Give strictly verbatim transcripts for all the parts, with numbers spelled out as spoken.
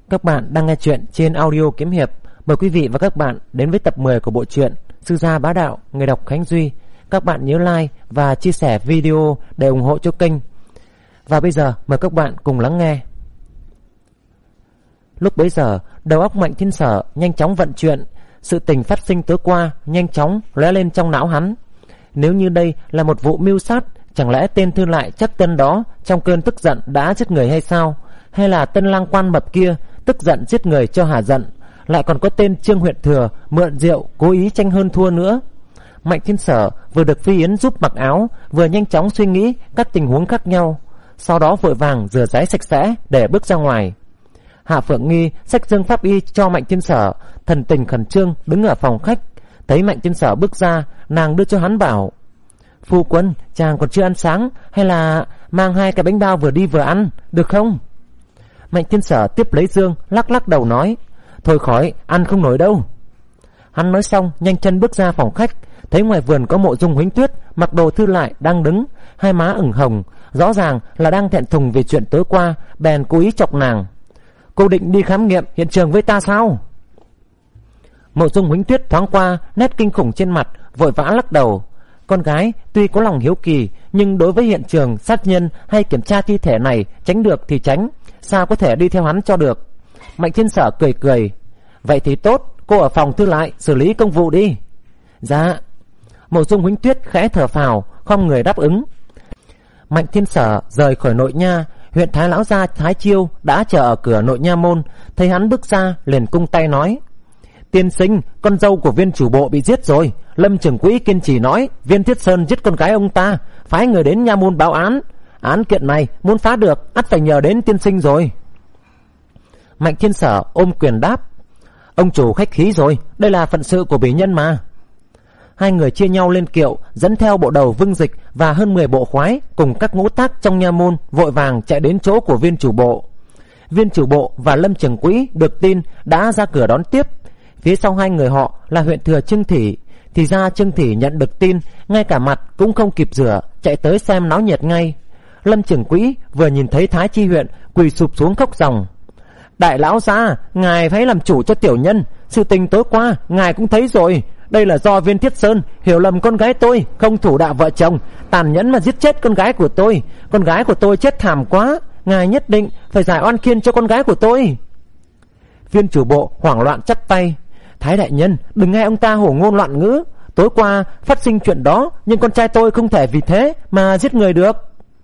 Các bạn đang nghe chuyện trên audio kiếm hiệp. Mời quý vị và các bạn đến với tập mười của bộ truyện Sư gia bá đạo, người đọc Khánh Duy. Các bạn nhớ like và chia sẻ video để ủng hộ cho kênh. Và bây giờ mời các bạn cùng lắng nghe. Lúc bấy giờ, đầu óc Mạnh Thiên Sở nhanh chóng vận chuyển. Sự tình phát sinh tối qua nhanh chóng lóe lên trong não hắn. Nếu như đây là một vụ mưu sát, chẳng lẽ tên Thư Lại Trắc Tân đó trong cơn tức giận đã giết người hay sao? Hay là Tân Lang Quan mập kia tức giận giết người cho hả giận? Lại còn có tên Trương Huyện Thừa mượn rượu cố ý tranh hơn thua nữa. Mạnh Thiên Sở vừa được Phi Yến giúp mặc áo, vừa nhanh chóng suy nghĩ các tình huống khác nhau, sau đó vội vàng rửa ráy sạch sẽ để bước ra ngoài. Hạ Phượng Nghi xách dương pháp y cho Mạnh Thiên Sở, thần tình khẩn trương đứng ở phòng khách. Thấy Mạnh Thiên Sở bước ra, nàng đưa cho hắn bảo: "Phu quân, chàng còn chưa ăn sáng, hay là mang hai cái bánh bao vừa đi vừa ăn, được không?" Mạnh Thiên Sở tiếp lấy dương, lắc lắc đầu nói: "Thôi khỏi, ăn không nổi đâu." Hắn nói xong nhanh chân bước ra phòng khách. Thấy ngoài vườn có Mộ Dung Huỳnh Tuyết mặc đồ Thư Lại đang đứng, hai má ửng hồng, rõ ràng là đang thẹn thùng vì chuyện tối qua, bèn cố ý chọc nàng: "Cô định đi khám nghiệm hiện trường với ta sao?" Mộ Dung Huỳnh Tuyết thoáng qua nét kinh khủng trên mặt, vội vã lắc đầu. Con gái tuy có lòng hiếu kỳ, nhưng đối với hiện trường sát nhân hay kiểm tra thi thể này, tránh được thì tránh, sao có thể đi theo hắn cho được. Mạnh Thiên Sở cười cười: "Vậy thì tốt, cô ở phòng Thư Lại xử lý công vụ đi." "Dạ." Mộ Dung Huỳnh Tuyết khẽ thở phào, không người đáp ứng. Mạnh Thiên Sở rời khỏi nội nha. Huyện Thái lão gia Thái Chiêu đã chờ ở cửa nội nha môn, thấy hắn bước ra liền cung tay nói: "Tiên sinh, con dâu của Viên chủ bộ bị giết rồi. Lâm trưởng quỹ kiên trì nói Viên Thiết Sơn giết con gái ông ta, phái người đến nha môn báo án. Án kiện này muốn phá được, ắt phải nhờ đến tiên sinh rồi." Mạnh Thiên Sở ôm quyền đáp: "Ông chủ khách khí rồi, đây là phận sự của bỉ nhân mà." Hai người chia nhau lên kiệu, dẫn theo bộ đầu Vương Dịch và hơn mười bộ khoái cùng các ngũ tác trong nha môn vội vàng chạy đến chỗ của Viên chủ bộ. Viên chủ bộ và Lâm trưởng quỹ được tin đã ra cửa đón tiếp. Phía sau hai người họ là huyện thừa Trương Thị. Thì ra Trương Thị nhận được tin, ngay cả mặt cũng không kịp rửa, chạy tới xem náo nhiệt ngay. Lâm trưởng quỹ vừa nhìn thấy Thái Chi huyện, quỳ sụp xuống khóc ròng: "Đại lão gia, ngài phải làm chủ cho tiểu nhân. Sự tình tối qua ngài cũng thấy rồi. Đây là do Viên Thiết Sơn hiểu lầm con gái tôi, không thủ đạo vợ chồng, tàn nhẫn mà giết chết con gái của tôi. Con gái của tôi chết thảm quá, ngài nhất định phải giải oan khiên cho con gái của tôi." Viên chủ bộ hoảng loạn chắp tay: "Thái đại nhân, đừng nghe ông ta hổ ngôn loạn ngữ. Tối qua phát sinh chuyện đó, nhưng con trai tôi không thể vì thế mà giết người được."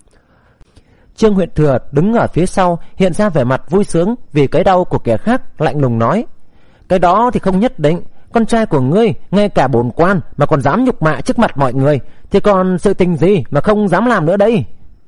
Trương Huyện Thừa đứng ở phía sau hiện ra vẻ mặt vui sướng vì cái đau của kẻ khác, lạnh lùng nói: "Cái đó thì không nhất định. Con trai của ngươi ngay cả bổn quan mà còn dám nhục mạ trước mặt mọi người, thì còn sự tình gì mà không dám làm nữa đây?"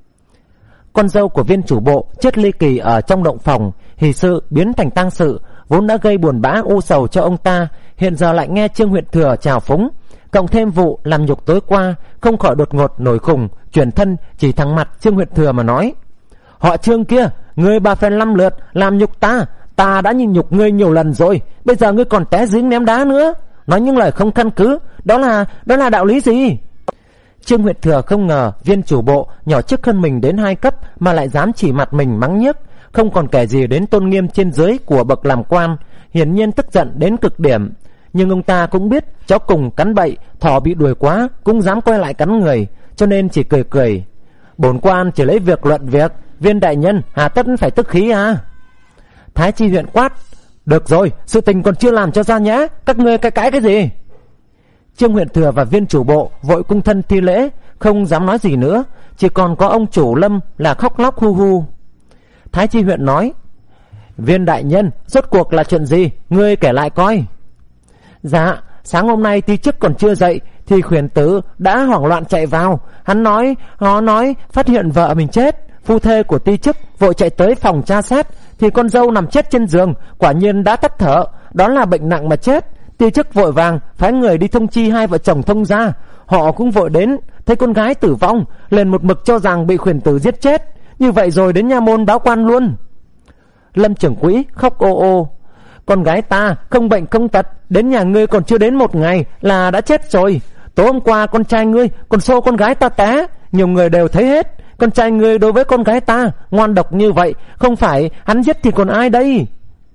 Con dâu của Viên chủ bộ chết ly kỳ ở trong động phòng, hỷ sự biến thành tang sự, vốn đã gây buồn bã u sầu cho ông ta, hiện giờ lại nghe Trương Huyện Thừa chào phúng, cộng thêm vụ làm nhục tối qua, không khỏi đột ngột nổi khùng, chuyển thân chỉ thẳng mặt Trương Huyện Thừa mà nói: "Họ Trương kia, ngươi ba phen năm lượt làm nhục ta, ta đã nhìn nhục ngươi nhiều lần rồi, bây giờ ngươi còn té giếng ném đá nữa, nói những lời không căn cứ, đó là đó là đạo lý gì?" Trương Huyện Thừa không ngờ Viên chủ bộ nhỏ trước hơn mình đến hai cấp mà lại dám chỉ mặt mình mắng nhiếc, không còn kể gì đến tôn nghiêm trên dưới của bậc làm quan, hiển nhiên tức giận đến cực điểm. Nhưng ông ta cũng biết chó cùng cắn bậy, thỏ bị đuổi quá cũng dám quay lại cắn người, cho nên chỉ cười cười: "Bổn quan chỉ lấy việc luận việc, Viên đại nhân hà tất phải tức khí à?" Thái Chi huyện quát: "Được rồi, sự tình còn chưa làm cho ra nhẽ, các ngươi cãi cãi cái gì?" Trương Huyện Thừa và Viên chủ bộ vội cung thân thi lễ, không dám nói gì nữa, chỉ còn có ông chủ Lâm là khóc lóc hu hu. Thái Chi huyện nói: "Viên đại nhân, rốt cuộc là chuyện gì, ngươi kể lại coi." "Dạ, sáng hôm nay ti chức còn chưa dậy thì khuyển tử đã hoảng loạn chạy vào. Hắn nói, nó nói phát hiện vợ mình chết. Phu thê của ti chức vội chạy tới phòng tra xét, thì con dâu nằm chết trên giường, quả nhiên đã tắt thở, đó là bệnh nặng mà chết. Ti chức vội vàng phái người đi thông chi hai vợ chồng thông gia, họ cũng vội đến, thấy con gái tử vong, liền một mực cho rằng bị khuyển tử giết chết, như vậy rồi đến nha môn báo quan luôn." Lâm trưởng quỹ khóc ô ô: "Con gái ta không bệnh không tật, đến nhà ngươi còn chưa đến một ngày là đã chết rồi. Tối hôm qua con trai ngươi còn xô con gái ta té, nhiều người đều thấy hết. Con trai ngươi đối với con gái ta ngoan độc như vậy, không phải hắn giết thì còn ai đây?"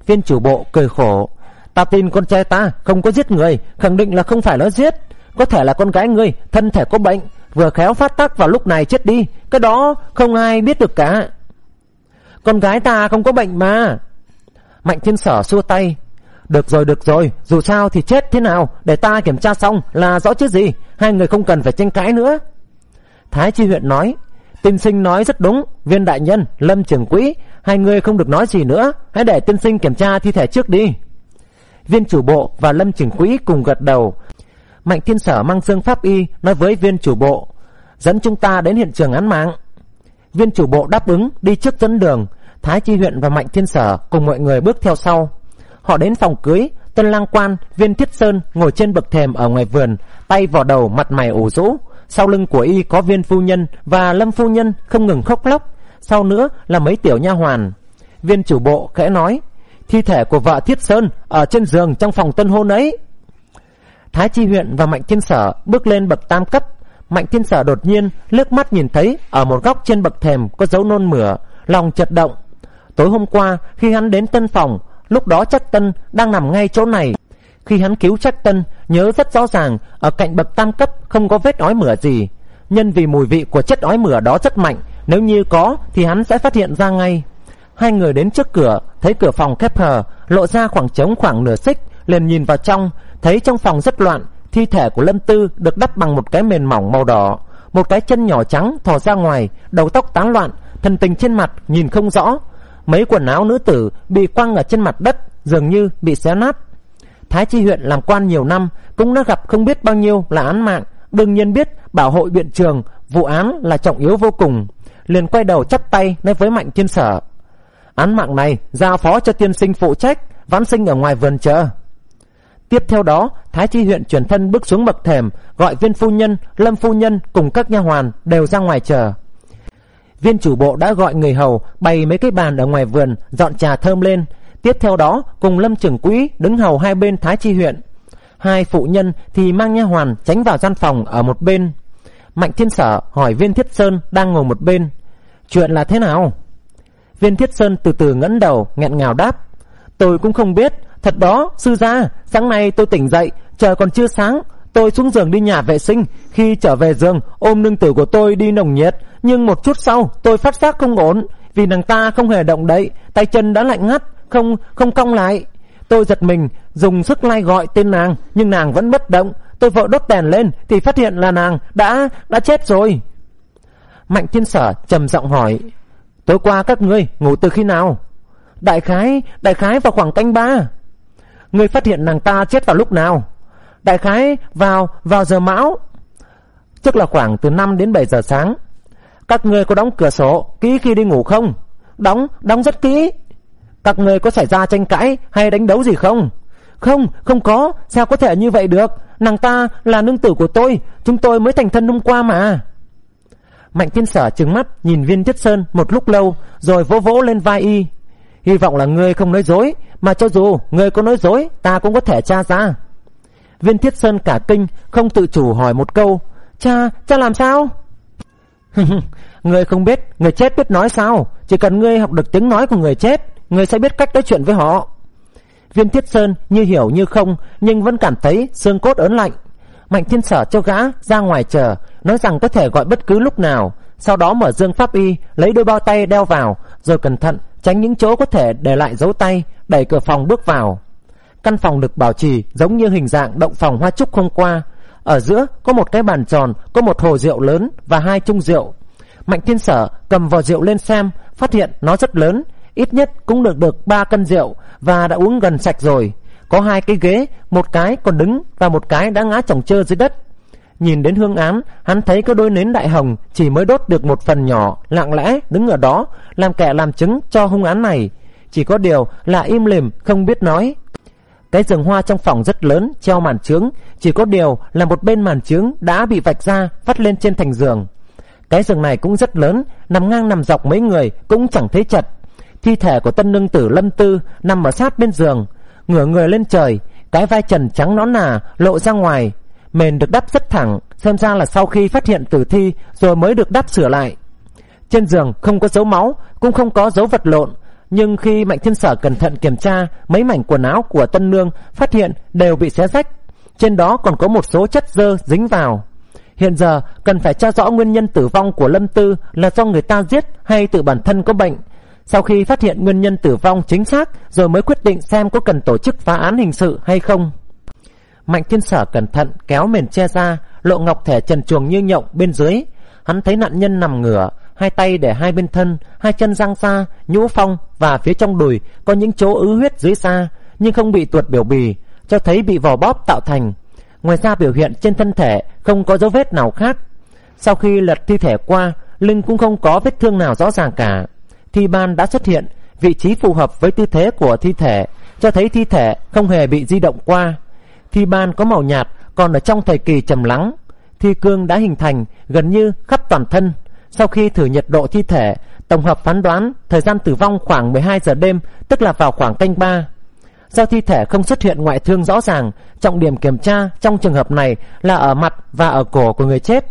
Viên chủ bộ cười khổ. Ta tin con trai ta không có giết người, khẳng định là không phải nó giết. Có thể là con gái ngươi thân thể có bệnh, vừa khéo phát tác vào lúc này chết đi. Cái đó không ai biết được cả. Con gái ta không có bệnh mà. Mạnh Thiên Sở xua tay. Được rồi được rồi, dù sao thì chết thế nào, để ta kiểm tra xong là rõ chứ gì. Hai người không cần phải tranh cãi nữa. Thái Chi huyện nói. Tiên sinh nói rất đúng. Viên đại nhân, Lâm trưởng quỹ, hai người không được nói gì nữa. Hãy để tiên sinh kiểm tra thi thể trước đi. Viên chủ bộ và Lâm trưởng quỹ cùng gật đầu. Mạnh Thiên Sở mang dương pháp y nói với viên chủ bộ. Dẫn chúng ta đến hiện trường án mạng. Viên chủ bộ đáp ứng, đi trước dẫn đường. Thái Chi huyện và Mạnh Thiên Sở cùng mọi người bước theo sau. Họ đến phòng cưới. Tân lang quan Viên Thiết Sơn ngồi trên bậc thềm ở ngoài vườn, tay vò đầu, mặt mày ủ rũ. Sau lưng của y có Viên phu nhân và Lâm phu nhân không ngừng khóc lóc. Sau nữa là mấy tiểu nha hoàn. Viên chủ bộ khẽ nói. Thi thể của vợ Thiết Sơn ở trên giường trong phòng tân hôn ấy. Thái Chi huyện và Mạnh Thiên Sở bước lên bậc tam cấp. Mạnh Thiên Sở đột nhiên liếc mắt nhìn thấy ở một góc trên bậc thềm có dấu nôn mửa, lòng chợt động. Tối hôm qua khi hắn đến tân phòng, lúc đó Trác Tân đang nằm ngay chỗ này. Khi hắn cứu Trác Tân, nhớ rất rõ ràng ở cạnh bậc tam cấp không có vết ói mửa gì. Nhân vì mùi vị của chất ói mửa đó rất mạnh, nếu như có thì hắn sẽ phát hiện ra ngay. Hai người đến trước cửa, thấy cửa phòng khép hờ, lộ ra khoảng trống khoảng nửa xích, liền nhìn vào trong, thấy trong phòng rất loạn. Thi thể của Lâm Tư được đắp bằng một cái mền mỏng màu đỏ, một cái chân nhỏ trắng thò ra ngoài, đầu tóc tán loạn, thần tình trên mặt nhìn không rõ. Mấy quần áo nữ tử bị quăng ở trên mặt đất, dường như bị xé nát. Thái Chi huyện làm quan nhiều năm, cũng đã gặp không biết bao nhiêu là án mạng, đương nhiên biết bảo hộ biện trường, vụ án là trọng yếu vô cùng. Liền quay đầu chắp tay nói với Mạnh Thiên Sở. Án mạng này giao phó cho tiên sinh phụ trách, vãn sinh ở ngoài vườn chờ. Tiếp theo đó, Thái Chi huyện chuyển thân bước xuống bậc thềm, gọi Viên phu nhân, Lâm phu nhân cùng các nha hoàn đều ra ngoài chờ. Viên chủ bộ đã gọi người hầu bày mấy cái bàn ở ngoài vườn, dọn trà thơm lên. Tiếp theo đó, cùng Lâm trưởng quỹ đứng hầu hai bên Thái Chi huyện. Hai phụ nhân thì mang nha hoàn tránh vào gian phòng ở một bên. Mạnh Thiên Sở hỏi Viên Thiết Sơn đang ngồi một bên. Chuyện là thế nào? Viên Thiết Sơn từ từ ngẩng đầu, nghẹn ngào đáp. Tôi cũng không biết. Thật đó, sư gia, sáng nay tôi tỉnh dậy, trời còn chưa sáng, tôi xuống giường đi nhà vệ sinh. Khi trở về giường, ôm nương tử của tôi đi nồng nhiệt, nhưng một chút sau tôi phát giác không ổn, vì nàng ta không hề động đậy, tay chân đã lạnh ngắt, không không cong lại. Tôi giật mình, dùng sức lay gọi tên nàng, nhưng nàng vẫn bất động. Tôi vội đốt đèn lên thì phát hiện là nàng đã đã chết rồi. Mạnh Thiên Sở trầm giọng hỏi. Tối qua các ngươi ngủ từ khi nào? Đại khái, đại khái vào khoảng canh ba. Ngươi phát hiện nàng ta chết vào lúc nào? Đại khái vào vào giờ mão, tức là khoảng từ năm đến bảy giờ sáng. Các ngươi có đóng cửa sổ kỹ khi đi ngủ không? Đóng, đóng rất kỹ. Các ngươi có xảy ra tranh cãi hay đánh đấu gì không? Không, không có, sao có thể như vậy được? Nàng ta là nương tử của tôi, chúng tôi mới thành thân hôm qua mà. Mạnh Thiên Sở trừng mắt nhìn Viên Thiết Sơn một lúc lâu, rồi vỗ vỗ lên vai y. Hy vọng là ngươi không nói dối, mà cho dù ngươi có nói dối, ta cũng có thể tra ra. Viên Thiết Sơn cả kinh, không tự chủ hỏi một câu. Cha, cha làm sao? Ngươi không biết, người chết biết nói sao? Chỉ cần ngươi học được tiếng nói của người chết, ngươi sẽ biết cách nói chuyện với họ. Viên Thiết Sơn như hiểu như không, nhưng vẫn cảm thấy xương cốt ớn lạnh. Mạnh Thiên Sở cho gã ra ngoài chờ, nói rằng có thể gọi bất cứ lúc nào. Sau đó mở dương pháp y, lấy đôi bao tay đeo vào, rồi cẩn thận tránh những chỗ có thể để lại dấu tay, đẩy cửa phòng bước vào. Căn phòng được bảo trì giống như hình dạng động phòng hoa trúc hôm qua. Ở giữa có một cái bàn tròn, có một hồ rượu lớn và hai chung rượu. Mạnh Thiên Sở cầm vò rượu lên xem, phát hiện nó rất lớn, ít nhất cũng được được ba cân rượu và đã uống gần sạch rồi. Có hai cái ghế, một cái còn đứng và một cái đã ngã chồng chơ dưới đất. Nhìn đến hương án, hắn thấy cái đôi nến đại hồng chỉ mới đốt được một phần nhỏ, lặng lẽ đứng ở đó, làm kẻ làm chứng cho hung án này. Chỉ có điều là im lìm, không biết nói. Cái giường hoa trong phòng rất lớn, treo màn chướng, chỉ có điều là một bên màn chướng đã bị vạch ra, vắt lên trên thành giường. Cái giường này cũng rất lớn, nằm ngang nằm dọc mấy người cũng chẳng thấy chật. Thi thể của tân nương tử Lâm Tư nằm ở sát bên giường, ngửa người lên trời, cái vai trần trắng nõn nà lộ ra ngoài. Mền được đắp rất thẳng, xem ra là sau khi phát hiện tử thi rồi mới được đắp sửa lại. Trên giường không có dấu máu, cũng không có dấu vật lộn, Nhưng khi Mạnh Thiên Sở cẩn thận kiểm tra mấy mảnh quần áo của tân nương, phát hiện đều bị xé rách, trên đó còn có một số chất dơ dính vào. Hiện giờ cần phải tra rõ nguyên nhân tử vong của Lâm Tư là do người ta giết hay tự bản thân có bệnh. Sau khi phát hiện nguyên nhân tử vong chính xác rồi mới quyết định xem có cần tổ chức phá án hình sự hay không. Mạnh Thiên Sở cẩn thận kéo mền che ra, lộ ngọc thể trần truồng như nhộng bên dưới. Hắn thấy nạn nhân nằm ngửa, hai tay để hai bên thân, hai chân dang ra, nhũ phong và phía trong đùi có những chỗ ứ huyết dưới da, nhưng không bị tuột biểu bì, cho thấy bị vò bóp tạo thành. Ngoài ra biểu hiện trên thân thể không có dấu vết nào khác. Sau khi lật thi thể qua, lưng cũng không có vết thương nào rõ ràng cả. Thi ban đã xuất hiện, vị trí phù hợp với tư thế của thi thể, cho thấy thi thể không hề bị di động qua. Thi ban có màu nhạt, còn ở trong thời kỳ trầm lắng. Thi cương đã hình thành gần như khắp toàn thân. Sau khi thử nhiệt độ thi thể, tổng hợp phán đoán thời gian tử vong khoảng mười hai giờ đêm, tức là vào khoảng canh ba. Do thi thể không xuất hiện ngoại thương rõ ràng, trọng điểm kiểm tra trong trường hợp này là ở mặt và ở cổ của người chết.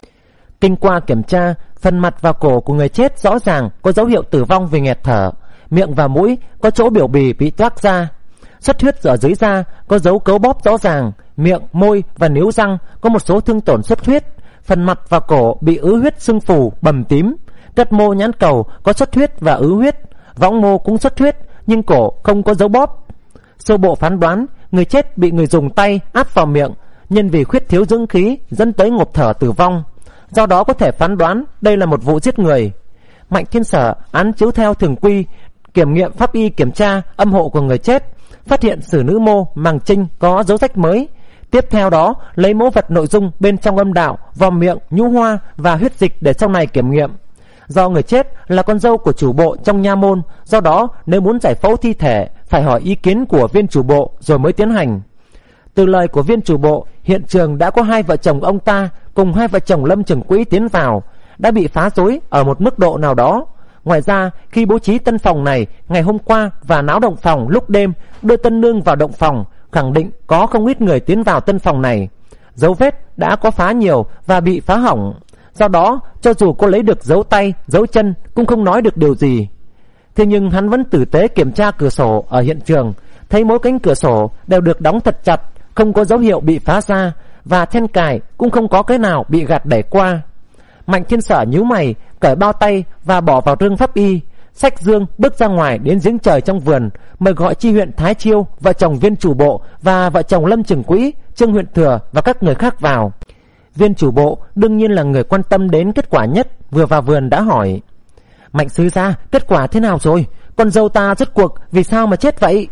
Kinh qua kiểm tra, phần mặt và cổ của người chết rõ ràng có dấu hiệu tử vong vì nghẹt thở. Miệng và mũi có chỗ biểu bì bị toác ra. Xuất huyết ở dưới da có dấu cấu bóp rõ ràng. Miệng, môi và níu răng có một số thương tổn xuất huyết. Phần mặt và cổ bị ứ huyết sưng phù, bầm tím. Cất mô nhãn cầu có xuất huyết và ứ huyết. Võng mô cũng xuất huyết, nhưng cổ không có dấu bóp. Sơ bộ phán đoán người chết bị người dùng tay áp vào miệng, nhân vì khuyết thiếu dưỡng khí dẫn tới ngộp thở tử vong. Do đó có thể phán đoán đây là một vụ giết người. Mạnh Thiên Sở án chiếu theo thường quy, kiểm nghiệm pháp y kiểm tra âm hộ của người chết, phát hiện sử nữ mô màng trinh có dấu rách mới. Tiếp theo đó lấy mẫu vật nội dung bên trong âm đạo, vòm miệng, nhũ hoa và huyết dịch để sau này kiểm nghiệm. Do người chết là con dâu của chủ bộ trong nha môn, do đó nếu muốn giải phẫu thi thể phải hỏi ý kiến của viên chủ bộ rồi mới tiến hành. Từ lời của viên chủ bộ, hiện trường đã có hai vợ chồng ông ta cùng hai vợ chồng Lâm Trường Quỹ tiến vào, đã bị phá rối ở một mức độ nào đó. Ngoài ra, khi bố trí tân phòng này ngày hôm qua và náo động phòng lúc đêm, đưa tân nương vào động phòng, khẳng định có không ít người tiến vào tân phòng này. Dấu vết đã có phá nhiều và bị phá hỏng. Do đó, cho dù cô lấy được dấu tay, dấu chân cũng không nói được điều gì. Thế nhưng hắn vẫn tử tế kiểm tra cửa sổ ở hiện trường, thấy mỗi cánh cửa sổ đều được đóng thật chặt, không có dấu hiệu bị phá ra, và then cài cũng không có cái nào bị gạt đẩy qua. Mạnh Thiên Sở nhíu mày, cởi bao tay và bỏ vào rương pháp y, xách dương bước ra ngoài đến giếng trời trong vườn, mời gọi chi huyện Thái Chiêu, vợ chồng viên chủ bộ và vợ chồng Lâm Trường Quỹ, Trương huyện thừa và các người khác vào. Viên chủ bộ đương nhiên là người quan tâm đến kết quả nhất, vừa vào vườn đã hỏi: Mạnh sứ gia, kết quả thế nào rồi? Con dâu ta rốt cuộc vì sao mà chết vậy?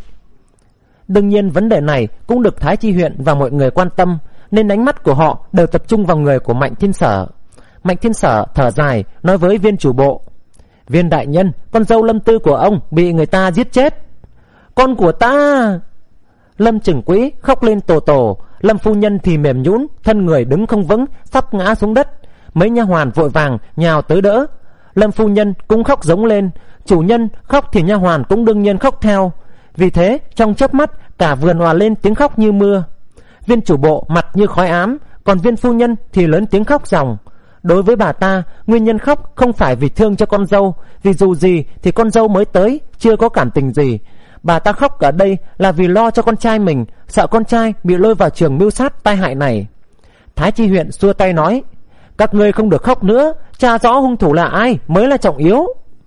Đương nhiên vấn đề này cũng được Thái Chi huyện và mọi người quan tâm, nên ánh mắt của họ đều tập trung vào người của Mạnh Thiên Sở. Mạnh Thiên Sở thở dài nói với viên chủ bộ: Viên đại nhân, con dâu Lâm Tư của ông bị người ta giết chết. Con của ta! Lâm Trường Quỹ khóc lên tổ tổ. Lâm phu nhân thì mềm nhũn, thân người đứng không vững, sắp ngã xuống đất. Mấy nha hoàn vội vàng nhào tới đỡ. Lâm phu nhân cũng khóc giống lên. Chủ nhân khóc thì nha hoàn cũng đương nhiên khóc theo. Vì thế trong chớp mắt cả vườn òa lên tiếng khóc như mưa. Viên chủ bộ mặt như khói ám, còn viên phu nhân thì lớn tiếng khóc ròng. Đối với bà ta, nguyên nhân khóc không phải vì thương cho con dâu, vì dù gì thì con dâu mới tới, chưa có cảm tình gì. Bà ta khóc ở đây là vì lo cho con trai mình, sợ con trai bị lôi vào trường mưu sát tai hại này. Thái Chi huyện xua tay nói: Các ngươi không được khóc nữa, tra rõ hung thủ là ai mới là trọng yếu.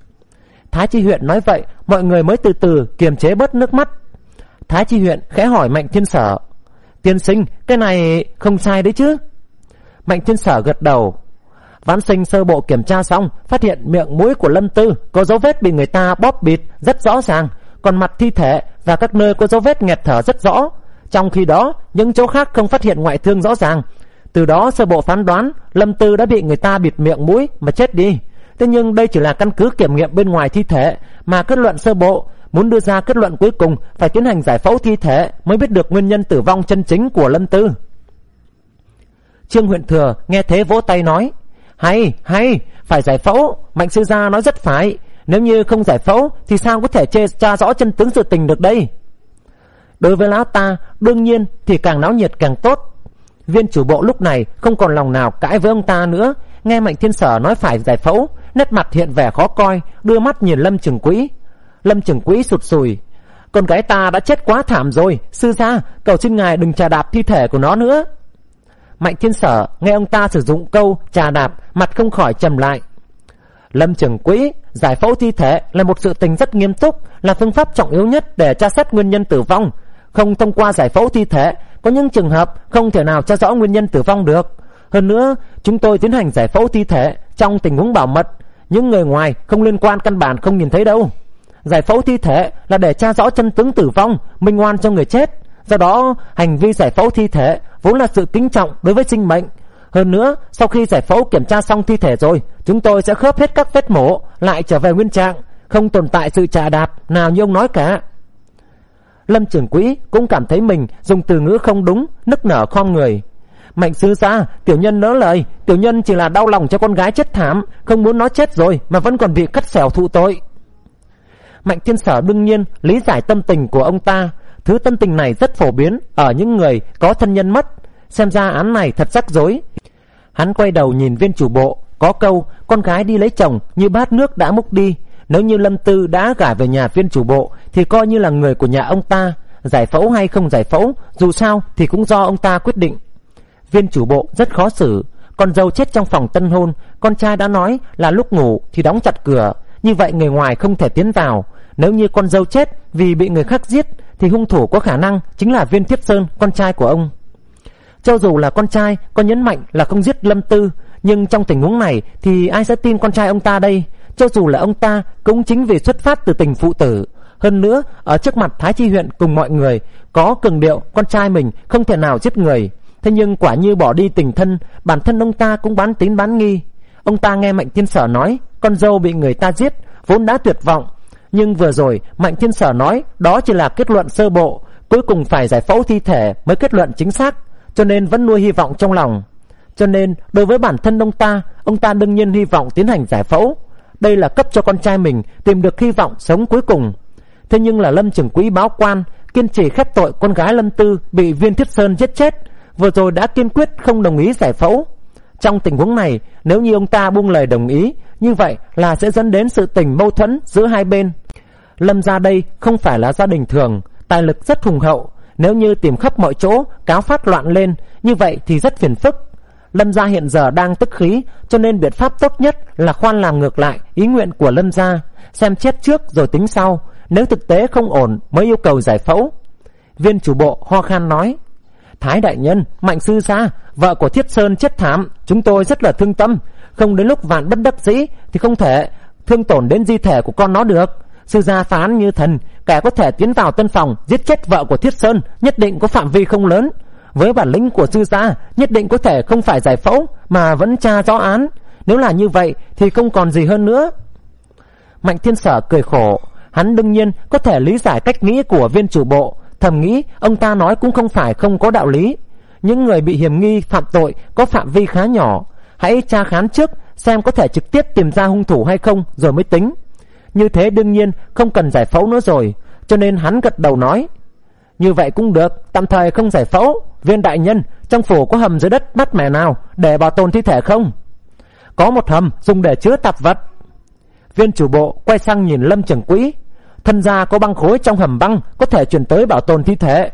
Thái Chi huyện nói vậy, mọi người mới từ từ kiềm chế bớt nước mắt. Thái Chi huyện khẽ hỏi Mạnh Thiên Sở: Tiên sinh, cái này không sai đấy chứ? Mạnh Thiên Sở gật đầu. Vãn sinh sơ bộ kiểm tra xong, phát hiện miệng mũi của Lâm Tư có dấu vết bị người ta bóp bịt rất rõ ràng, còn mặt thi thể và các nơi có dấu vết nghẹt thở rất rõ. Trong khi đó, những chỗ khác không phát hiện ngoại thương rõ ràng. Từ đó sơ bộ phán đoán Lâm Tư đã bị người ta bịt miệng mũi mà chết đi. Thế nhưng đây chỉ là căn cứ kiểm nghiệm bên ngoài thi thể mà kết luận sơ bộ. Muốn đưa ra kết luận cuối cùng phải tiến hành giải phẫu thi thể mới biết được nguyên nhân tử vong chân chính của Lâm Tư. Trương huyện thừa nghe thế vỗ tay nói: Hay, hay, phải giải phẫu. Mạnh sư gia nói rất phải. Nếu như không giải phẫu thì sao có thể chê tra rõ chân tướng sự tình được đây? Đối với lão ta, đương nhiên thì càng náo nhiệt càng tốt. Viên chủ bộ lúc này không còn lòng nào cãi với ông ta nữa. Nghe Mạnh Thiên Sở nói phải giải phẫu, nét mặt hiện vẻ khó coi, đưa mắt nhìn Lâm Trường Quỹ. Lâm Trưởng Quỹ sụt sùi. Con gái ta đã chết quá thảm rồi, sư gia, cầu xin ngài đừng chà đạp thi thể của nó nữa. Mạnh Thiên Sở nghe ông ta sử dụng câu chà đạp, mặt không khỏi trầm lại. Lâm Trưởng Quỹ, giải phẫu thi thể là một sự tình rất nghiêm túc, là phương pháp trọng yếu nhất để tra xét nguyên nhân tử vong. Không thông qua giải phẫu thi thể, có những trường hợp không thể nào tra rõ nguyên nhân tử vong được. Hơn nữa, chúng tôi tiến hành giải phẫu thi thể trong tình huống bảo mật, những người ngoài không liên quan căn bản không nhìn thấy đâu. Giải phẫu thi thể là để tra rõ chân tướng tử vong, minh oan cho người chết. Do đó, hành vi giải phẫu thi thể vốn là sự kính trọng đối với sinh mệnh. Hơn nữa, sau khi giải phẫu kiểm tra xong thi thể rồi, chúng tôi sẽ khớp hết các vết mổ lại trở về nguyên trạng, không tồn tại sự chà đạp nào như ông nói cả. Lâm Trưởng Quỹ cũng cảm thấy mình dùng từ ngữ không đúng, nức nở khom người. Mạnh sư gia, tiểu nhân nỡ lời, tiểu nhân chỉ là đau lòng cho con gái chết thảm, không muốn nó chết rồi mà vẫn còn bị cắt xẻo thụ tội. Mạnh Thiên Sở đương nhiên lý giải tâm tình của ông ta. Thứ tâm tình này rất phổ biến ở những người có thân nhân mất. Xem ra án này thật rắc rối. Hắn quay đầu nhìn viên chủ bộ. Có câu con gái đi lấy chồng như bát nước đã múc đi. Nếu như Lâm Tư đã gả về nhà viên chủ bộ thì coi như là người của nhà ông ta. Giải phẫu hay không giải phẫu, dù sao thì cũng do ông ta quyết định. Viên chủ bộ rất khó xử. Con dâu chết trong phòng tân hôn, con trai đã nói là lúc ngủ thì đóng chặt cửa, như vậy người ngoài không thể tiến vào. Nếu như con dâu chết vì bị người khác giết thì hung thủ có khả năng chính là Viên Thiết Sơn, con trai của ông. Cho dù là con trai có nhấn mạnh là không giết Lâm Tư, nhưng trong tình huống này thì ai sẽ tin con trai ông ta đây? Cho dù là ông ta cũng chính vì xuất phát từ tình phụ tử. Hơn nữa, ở trước mặt Thái Chi huyện cùng mọi người có cường điệu con trai mình không thể nào giết người. Thế nhưng quả như bỏ đi tình thân, bản thân ông ta cũng bán tín bán nghi. Ông ta nghe Mạnh Thiên Sở nói con dâu bị người ta giết, vốn đã tuyệt vọng. Nhưng vừa rồi Mạnh Thiên Sở nói đó chỉ là kết luận sơ bộ, cuối cùng phải giải phẫu thi thể mới kết luận chính xác, cho nên vẫn nuôi hy vọng trong lòng. Cho nên đối với bản thân ông ta, ông ta đương nhiên hy vọng tiến hành giải phẫu. Đây là cấp cho con trai mình tìm được hy vọng sống cuối cùng. Thế nhưng là Lâm Trưởng Quỹ báo quan kiên trì khép tội con gái Lâm Tư bị Viên Thiết Sơn giết chết, vừa rồi đã kiên quyết không đồng ý giải phẫu. Trong tình huống này, nếu như ông ta buông lời đồng ý, như vậy là sẽ dẫn đến sự tình mâu thuẫn giữa hai bên. Lâm gia đây không phải là gia đình thường, tài lực rất hùng hậu. Nếu như tìm khắp mọi chỗ, cáo phát loạn lên, như vậy thì rất phiền phức. Lâm gia hiện giờ đang tức khí, cho nên biện pháp tốt nhất là khoan làm ngược lại ý nguyện của Lâm gia, xem chết trước rồi tính sau. Nếu thực tế không ổn mới yêu cầu giải phẫu. Viên chủ bộ ho khan nói: Thái đại nhân, Mạnh sư gia, vợ của Thiết Sơn chết thảm, chúng tôi rất là thương tâm. Không đến lúc vạn bất đắc dĩ thì không thể thương tổn đến di thể của con nó được. Sư gia phán như thần, kẻ có thể tiến vào tân phòng giết chết vợ của Thiết Sơn nhất định có phạm vi không lớn. Với bản lĩnh của sư gia, nhất định có thể không phải giải phẫu mà vẫn tra rõ án. Nếu là như vậy thì không còn gì hơn nữa. Mạnh Thiên Sở cười khổ. Hắn đương nhiên có thể lý giải cách nghĩ của viên chủ bộ, thầm nghĩ ông ta nói cũng không phải không có đạo lý. Những người bị hiểm nghi phạm tội có phạm vi khá nhỏ, hãy tra khám trước xem có thể trực tiếp tìm ra hung thủ hay không rồi mới tính. Như thế đương nhiên không cần giải phẫu nữa rồi, cho nên hắn gật đầu nói: Như vậy cũng được, tạm thời không giải phẫu. Viên đại nhân, trong phủ có hầm dưới đất mát mẻ nào để bảo tồn thi thể không? Có một hầm dùng để chứa tạp vật. Viên chủ bộ quay sang nhìn Lâm Trưởng Quỹ: Thân gia có băng khối trong hầm băng có thể chuyển tới bảo tồn thi thể.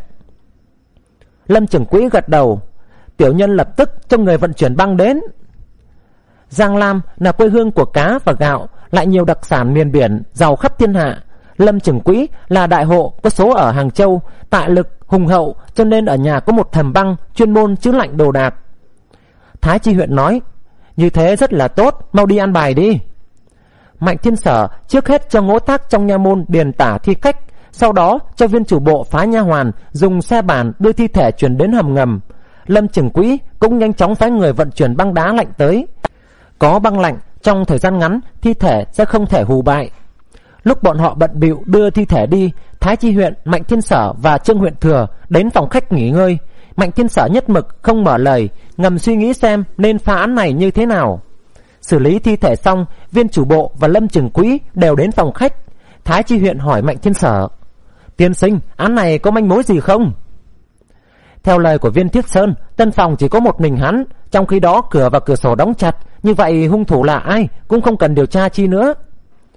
Lâm Trưởng Quỹ gật đầu. Tiểu nhân lập tức cho người vận chuyển băng đến. Giang Lam là quê hương của cá và gạo, lại nhiều đặc sản miền biển giàu khắp thiên hạ. Lâm Trưởng Quỹ là đại hộ có số ở Hàng Châu, tài lực hùng hậu, cho nên ở nhà có một hầm băng chuyên môn chứa lạnh đồ đạc. Thái Chi huyện nói: Như thế rất là tốt, mau đi an bài đi. Mạnh Thiên Sở trước hết cho ngỗ tác trong nha môn điền tả thi cách, sau đó cho viên chủ bộ phái nha hoàn dùng xe bản đưa thi thể chuyển đến hầm ngầm. Lâm Trưởng Quỹ cũng nhanh chóng phái người vận chuyển băng đá lạnh tới. Có băng lạnh, trong thời gian ngắn thi thể sẽ không thể hù bại. Lúc bọn họ bận bịu đưa thi thể đi, Thái Chi huyện, Mạnh Thiên Sở và Trương huyện thừa đến phòng khách nghỉ ngơi. Mạnh Thiên Sở nhất mực không mở lời, ngầm suy nghĩ xem nên phá án này như thế nào. Xử lý thi thể xong, viên chủ bộ và Lâm Trưởng Quỹ đều đến phòng khách. Thái Chi huyện hỏi Mạnh Thiên Sở: Tiên sinh, án này có manh mối gì không? Theo lời của viên Thiết Sơn, tân phòng chỉ có một mình hắn, trong khi đó cửa và cửa sổ đóng chặt, như vậy hung thủ là ai cũng không cần điều tra chi nữa.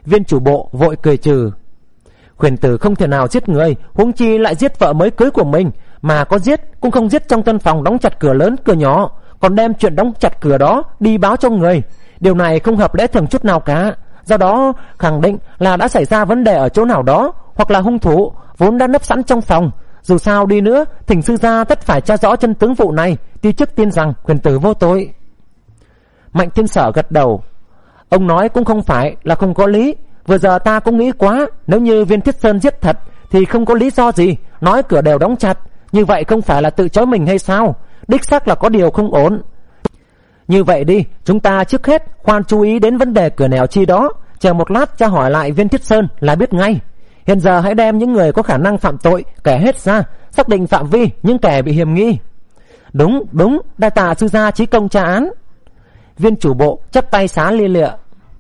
Viên chủ bộ vội cười trừ. Khuyển tử không thể nào giết người, huống chi lại giết vợ mới cưới của mình, mà có giết cũng không giết trong tân phòng đóng chặt cửa lớn cửa nhỏ, còn đem chuyện đóng chặt cửa đó đi báo cho người. Điều này không hợp lẽ thường chút nào cả. Do đó khẳng định là đã xảy ra vấn đề ở chỗ nào đó, hoặc là hung thủ vốn đã nấp sẵn trong phòng. Dù sao đi nữa, Thỉnh sư gia tất phải tra rõ chân tướng vụ này, tuy trước tin rằng Khuyển tử vô tội. Mạnh Thiên Sở gật đầu. Ông nói cũng không phải là không có lý. Vừa giờ ta cũng nghĩ quá, nếu như Viên Thiết Sơn giết thật thì không có lý do gì nói cửa đều đóng chặt. Như vậy không phải là tự chối mình hay sao? Đích xác là có điều không ổn. Như vậy đi, chúng ta trước hết khoan chú ý đến vấn đề cửa nẻo chi đó, chờ một lát tra hỏi lại Viên Thiết Sơn là biết ngay. Hiện giờ hãy đem những người có khả năng phạm tội kể hết ra, xác định phạm vi những kẻ bị hiềm nghi. Đúng, đúng, đa tạ sư gia trí công tra án. Viên chủ bộ chắp tay xá lia lịa.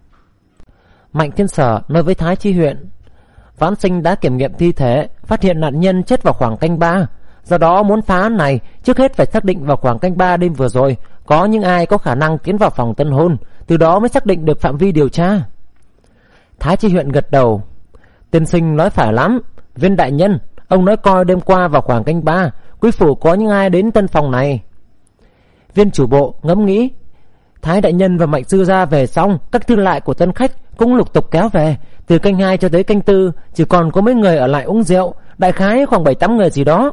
Mạnh Thiên Sở nói với Thái Chi huyện: Vãn sinh đã kiểm nghiệm thi thể, phát hiện nạn nhân chết vào khoảng canh ba. Do đó muốn phá án này, trước hết phải xác định vào khoảng canh ba đêm vừa rồi có những ai có khả năng tiến vào phòng tân hôn, từ đó mới xác định được phạm vi điều tra. Thái Chi huyện gật đầu. Tiên sinh nói phải lắm. Viên đại nhân, ông nói coi đêm qua vào khoảng canh ba, quý phủ có những ai đến tân phòng này? Viên chủ bộ ngẫm nghĩ. Thái đại nhân và Mạnh sư gia về xong, các thư lại của tân khách cũng lục tục kéo về. Từ canh hai cho tới canh tư chỉ còn có mấy người ở lại uống rượu, đại khái khoảng bảy tám người gì đó.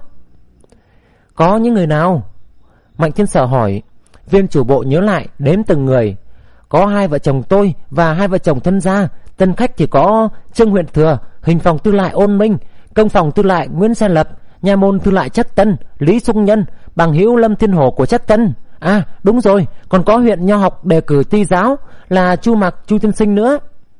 Có những người nào? Mạnh Thiên Sở hỏi. Viên chủ bộ nhớ lại đếm từng người. Có hai vợ chồng tôi và hai vợ chồng thân gia. Tân khách thì có Trương Huyện Thừa, hình phòng tư lại Ôn Minh, công phòng tư lại Nguyễn Xe Lập, nha môn tư lại Trắc Tân, Lý Sung Nhân, bằng hữu Lâm Thiên Hổ của Trắc Tân. À đúng rồi, còn có huyện nho học đề cử ty giáo là Chu Mặc Chu tiên sinh nữa.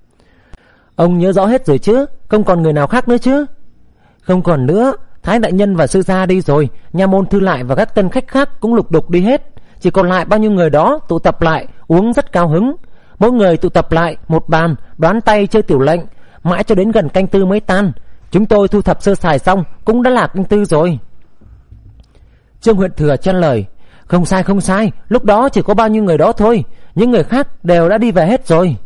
Ông nhớ rõ hết rồi chứ? Không còn người nào khác nữa chứ? Không còn nữa. Thái đại nhân và sư gia đi rồi, nha môn thư lại và các tân khách khác cũng lục đục đi hết. Chỉ còn lại bao nhiêu người đó tụ tập lại uống rất cao hứng. Mỗi người tụ tập lại một bàn, đoán tay chơi tiểu lệnh, mãi cho đến gần canh tư mới tan. Chúng tôi thu thập sơ sài xong cũng đã là canh tư rồi. Trương Huyện Thừa chen lời. Không sai không sai, lúc đó chỉ có bao nhiêu người đó thôi, những người khác đều đã đi về hết rồi.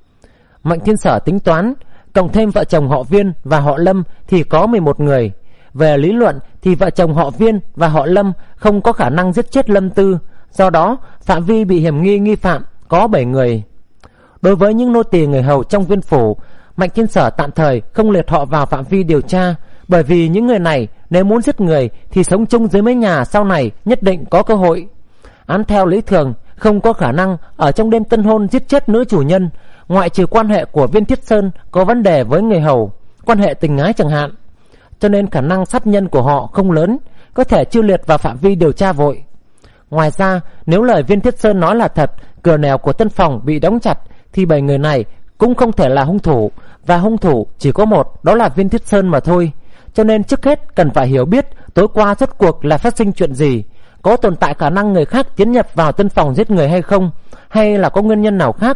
Mạnh Thiên Sở tính toán, cộng thêm vợ chồng họ Viên và họ Lâm thì có mười một người. Về lý luận thì vợ chồng họ Viên và họ Lâm không có khả năng giết chết Lâm Tư, do đó phạm vi bị hiểm nghi nghi phạm có bảy người. Đối với những nô tỳ người hầu trong viên phủ, Mạnh Thiên Sở tạm thời không liệt họ vào phạm vi điều tra, bởi vì những người này nếu muốn giết người thì sống chung dưới mái nhà sau này nhất định có cơ hội. Án theo lý thường không có khả năng ở trong đêm tân hôn giết chết nữ chủ nhân, ngoại trừ quan hệ của Viên Thiết Sơn có vấn đề với người hầu, quan hệ tình ái chẳng hạn. Cho nên khả năng sát nhân của họ không lớn, có thể chưa liệt vào phạm vi điều tra vội. Ngoài ra, nếu lời Viên Thiết Sơn nói là thật, cửa nẻo của tân phòng bị đóng chặt, thì bảy người này cũng không thể là hung thủ, và hung thủ chỉ có một, đó là Viên Thiết Sơn mà thôi. Cho nên trước hết cần phải hiểu biết tối qua rốt cuộc là phát sinh chuyện gì, có tồn tại khả năng người khác tiến nhập vào tân phòng giết người hay không, hay là có nguyên nhân nào khác.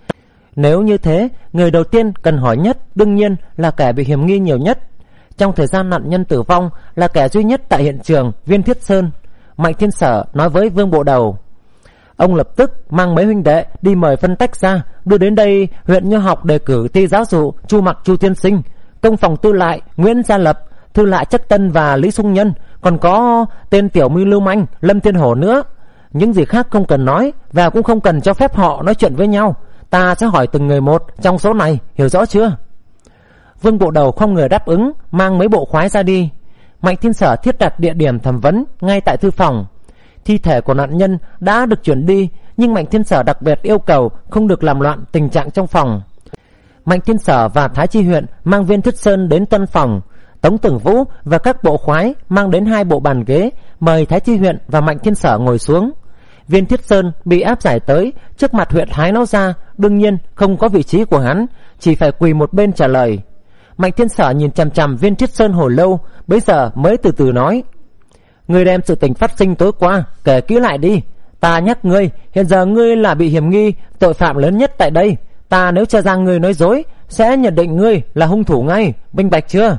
Nếu như thế, người đầu tiên cần hỏi nhất đương nhiên là kẻ bị hiểm nghi nhiều nhất. Trong thời gian nạn nhân tử vong là kẻ duy nhất tại hiện trường, Viên Thiết Sơn. Mạnh Thiên Sở nói với Vương Bộ Đầu. Ông lập tức mang mấy huynh đệ đi mời phân tách ra, đưa đến đây huyện nho học đề cử ty giáo dụ Chu Mặc Chu tiên sinh, công phòng tư lại Nguyễn Gia Lập, thư lại Trắc Tân và Lý Sung Nhân, còn có tên tiểu mưu lưu manh Lâm Thiên Hổ nữa. Những gì khác không cần nói, và cũng không cần cho phép họ nói chuyện với nhau. Ta sẽ hỏi từng người một trong số này, hiểu rõ chưa? Vương Bộ Đầu không người đáp ứng, mang mấy bộ khoái ra đi. Mạnh Thiên Sở thiết đặt địa điểm thẩm vấn ngay tại thư phòng. Thi thể của nạn nhân đã được chuyển đi, nhưng Mạnh Thiên Sở đặc biệt yêu cầu không được làm loạn tình trạng trong phòng. Mạnh Thiên Sở và Thái Chi huyện mang Viên Thiết Sơn đến tân phòng. Tống Tưởng Vũ và các bộ khoái mang đến hai bộ bàn ghế, mời Thái Chi huyện và Mạnh Thiên Sở ngồi xuống. Viên Thiết Sơn bị áp giải tới trước mặt huyện hái nó ra, đương nhiên không có vị trí của hắn, chỉ phải quỳ một bên trả lời. Mạnh Thiên Sở nhìn chằm chằm Viên Thiết Sơn hồi lâu, bấy giờ mới từ từ nói. Ngươi đem sự tình phát sinh tối qua kể kỹ lại đi. Ta nhắc ngươi, hiện giờ ngươi là bị hiểm nghi tội phạm lớn nhất tại đây. Ta nếu cho rằng ngươi nói dối sẽ nhận định ngươi là hung thủ ngay, minh bạch chưa?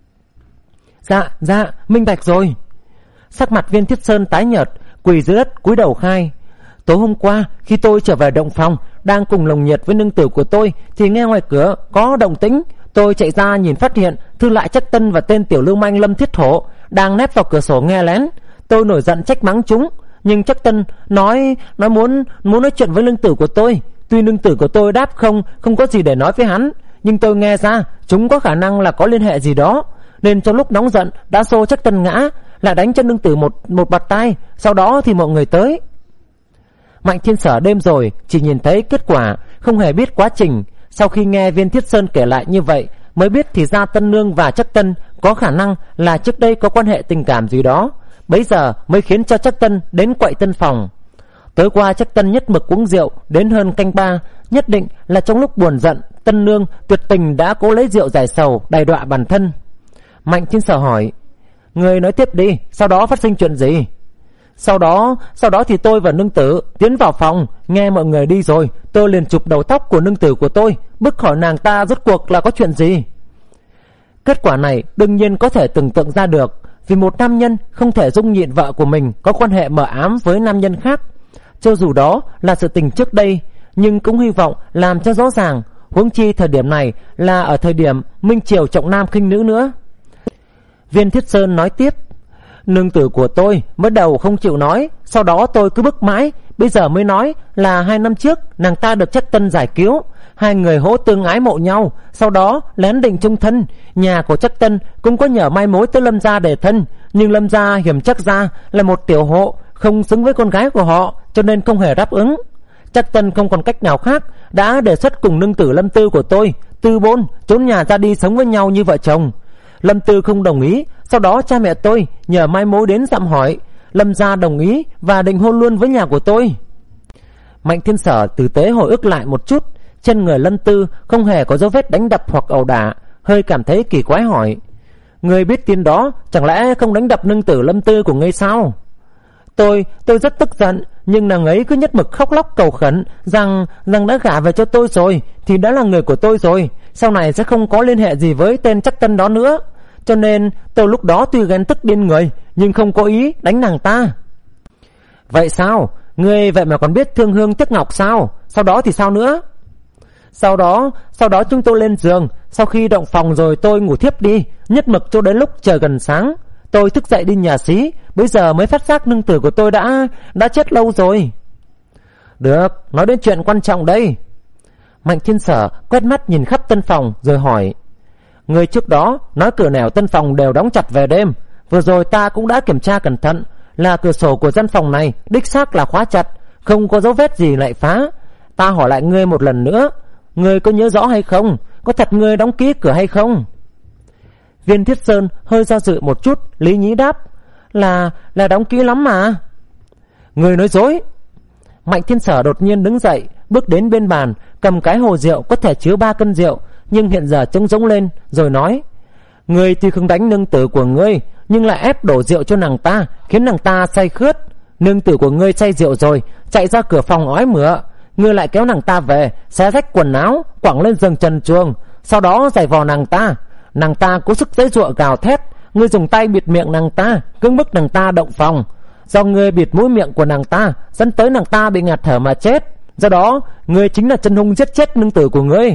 Dạ, dạ, minh bạch rồi. Sắc mặt Viên Thiết Sơn tái nhợt, quỳ dưới đất cúi đầu khai. Tối hôm qua khi tôi trở về động phòng, đang cùng nồng nhiệt với nương tử của tôi, thì nghe ngoài cửa có động tĩnh. Tôi chạy ra nhìn phát hiện Thư Lại Trắc Tân và tên tiểu lưu manh Lâm Thiết Thổ đang nép vào cửa sổ nghe lén. Tôi nổi giận trách mắng chúng, nhưng Trắc Tân nói nói muốn muốn nói chuyện với nương tử của tôi. Tuy nương tử của tôi đáp không không có gì để nói với hắn, nhưng tôi nghe ra chúng có khả năng là có liên hệ gì đó, nên trong lúc nóng giận đã xô Trắc Tân ngã, lại đánh cho nương tử một một bạt tai. Sau đó thì mọi người tới. Mạnh Thiên Sở đêm rồi chỉ nhìn thấy kết quả, không hề biết quá trình. Sau khi nghe Viên Thiết Sơn kể lại như vậy, mới biết thì ra Tân Nương và Trắc Tân có khả năng là trước đây có quan hệ tình cảm gì đó. Bấy giờ mới khiến cho Trắc Tân đến quậy tân phòng. Tối qua Trắc Tân nhất mực uống rượu đến hơn canh ba, nhất định là trong lúc buồn giận, Tân Nương tuyệt tình đã cố lấy rượu giải sầu đày đọa bản thân. Mạnh Thiên Sở hỏi: người nói tiếp đi, sau đó phát sinh chuyện gì? Sau đó, sau đó thì tôi và nương tử tiến vào phòng, nghe mọi người đi rồi, tôi liền chụp đầu tóc của nương tử của tôi, bức hỏi nàng ta rốt cuộc là có chuyện gì. Kết quả này đương nhiên có thể tưởng tượng ra được, vì một nam nhân không thể dung nhịn vợ của mình có quan hệ mờ ám với nam nhân khác, cho dù đó là sự tình trước đây, nhưng cũng hy vọng làm cho rõ ràng. Huống chi thời điểm này là ở thời điểm minh triều trọng nam khinh nữ nữa. Viên Thiết Sơn nói tiếp: nương tử của tôi mới đầu không chịu nói, sau đó tôi cứ bức mãi, bây giờ mới nói là hai năm trước nàng ta được Trắc Tân giải cứu, hai người hỗ tương ái mộ nhau, sau đó lén định chung thân. Nhà của Trắc Tân cũng có nhờ mai mối tới Lâm gia để thân, nhưng Lâm gia hiểm Trắc gia là một tiểu hộ, không xứng với con gái của họ, cho nên không hề đáp ứng. Trắc Tân không còn cách nào khác, đã đề xuất cùng nương tử Lâm Tư của tôi từ bôn trốn nhà ra đi sống với nhau như vợ chồng. Lâm Tư không đồng ý, sau đó cha mẹ tôi nhờ mai mối đến dặm hỏi, Lâm gia đồng ý và định hôn luôn với nhà của tôi. Mạnh Thiên Sở tử tế hồi ức lại một chút, trên người Lâm Tư không hề có dấu vết đánh đập hoặc ẩu đả, hơi cảm thấy kỳ quái hỏi: người biết tin đó, chẳng lẽ không đánh đập nương tử Lâm Tư của ngươi sao? Tôi, tôi rất tức giận, nhưng nàng ấy cứ nhất mực khóc lóc cầu khẩn rằng rằng đã gả về cho tôi rồi thì đã là người của tôi rồi, sau này sẽ không có liên hệ gì với tên Trắc Tân đó nữa. Cho nên tôi lúc đó tuy ghen tức điên người, nhưng không có ý đánh nàng ta. Vậy sao? Ngươi vậy mà còn biết thương hương tiếc ngọc sao? Sau đó thì sao nữa? Sau đó, sau đó chúng tôi lên giường, sau khi động phòng rồi tôi ngủ thiếp đi, nhất mực cho đến lúc trời gần sáng. Tôi thức dậy đi nhà xí, bây giờ mới phát giác nương tử của tôi đã đã chết lâu rồi. Được, nói đến chuyện quan trọng đây. Mạnh Thiên Sở quét mắt nhìn khắp tân phòng rồi hỏi: người trước đó nói cửa nẻo tân phòng đều đóng chặt về đêm, vừa rồi ta cũng đã kiểm tra cẩn thận, là cửa sổ của gian phòng này đích xác là khóa chặt, không có dấu vết gì lại phá. Ta hỏi lại ngươi một lần nữa, ngươi có nhớ rõ hay không? Có thật ngươi đóng kỹ cửa hay không? Viên Thiết Sơn hơi do dự một chút, lý nhí đáp: Là là đóng kỹ lắm mà. Ngươi nói dối. Mạnh Thiên Sở đột nhiên đứng dậy, bước đến bên bàn, cầm cái hồ rượu có thể chứa ba cân rượu, nhưng hiện giờ trống rỗng lên, rồi nói: ngươi tuy không đánh nương tử của ngươi, nhưng lại ép đổ rượu cho nàng ta, khiến nàng ta say khướt. Nương tử của ngươi say rượu rồi, chạy ra cửa phòng ói mửa, ngươi lại kéo nàng ta về, xé rách quần áo, quẳng lên giường trần truồng, sau đó giày vò nàng ta. Nàng ta cố sức giãy giụa gào thét, ngươi dùng tay bịt miệng nàng ta, cưỡng bức nàng ta động phòng. Do ngươi bịt mũi miệng của nàng ta, dẫn tới nàng ta bị ngạt thở mà chết. Do đó, ngươi chính là chân hung giết chết nương tử của ngươi.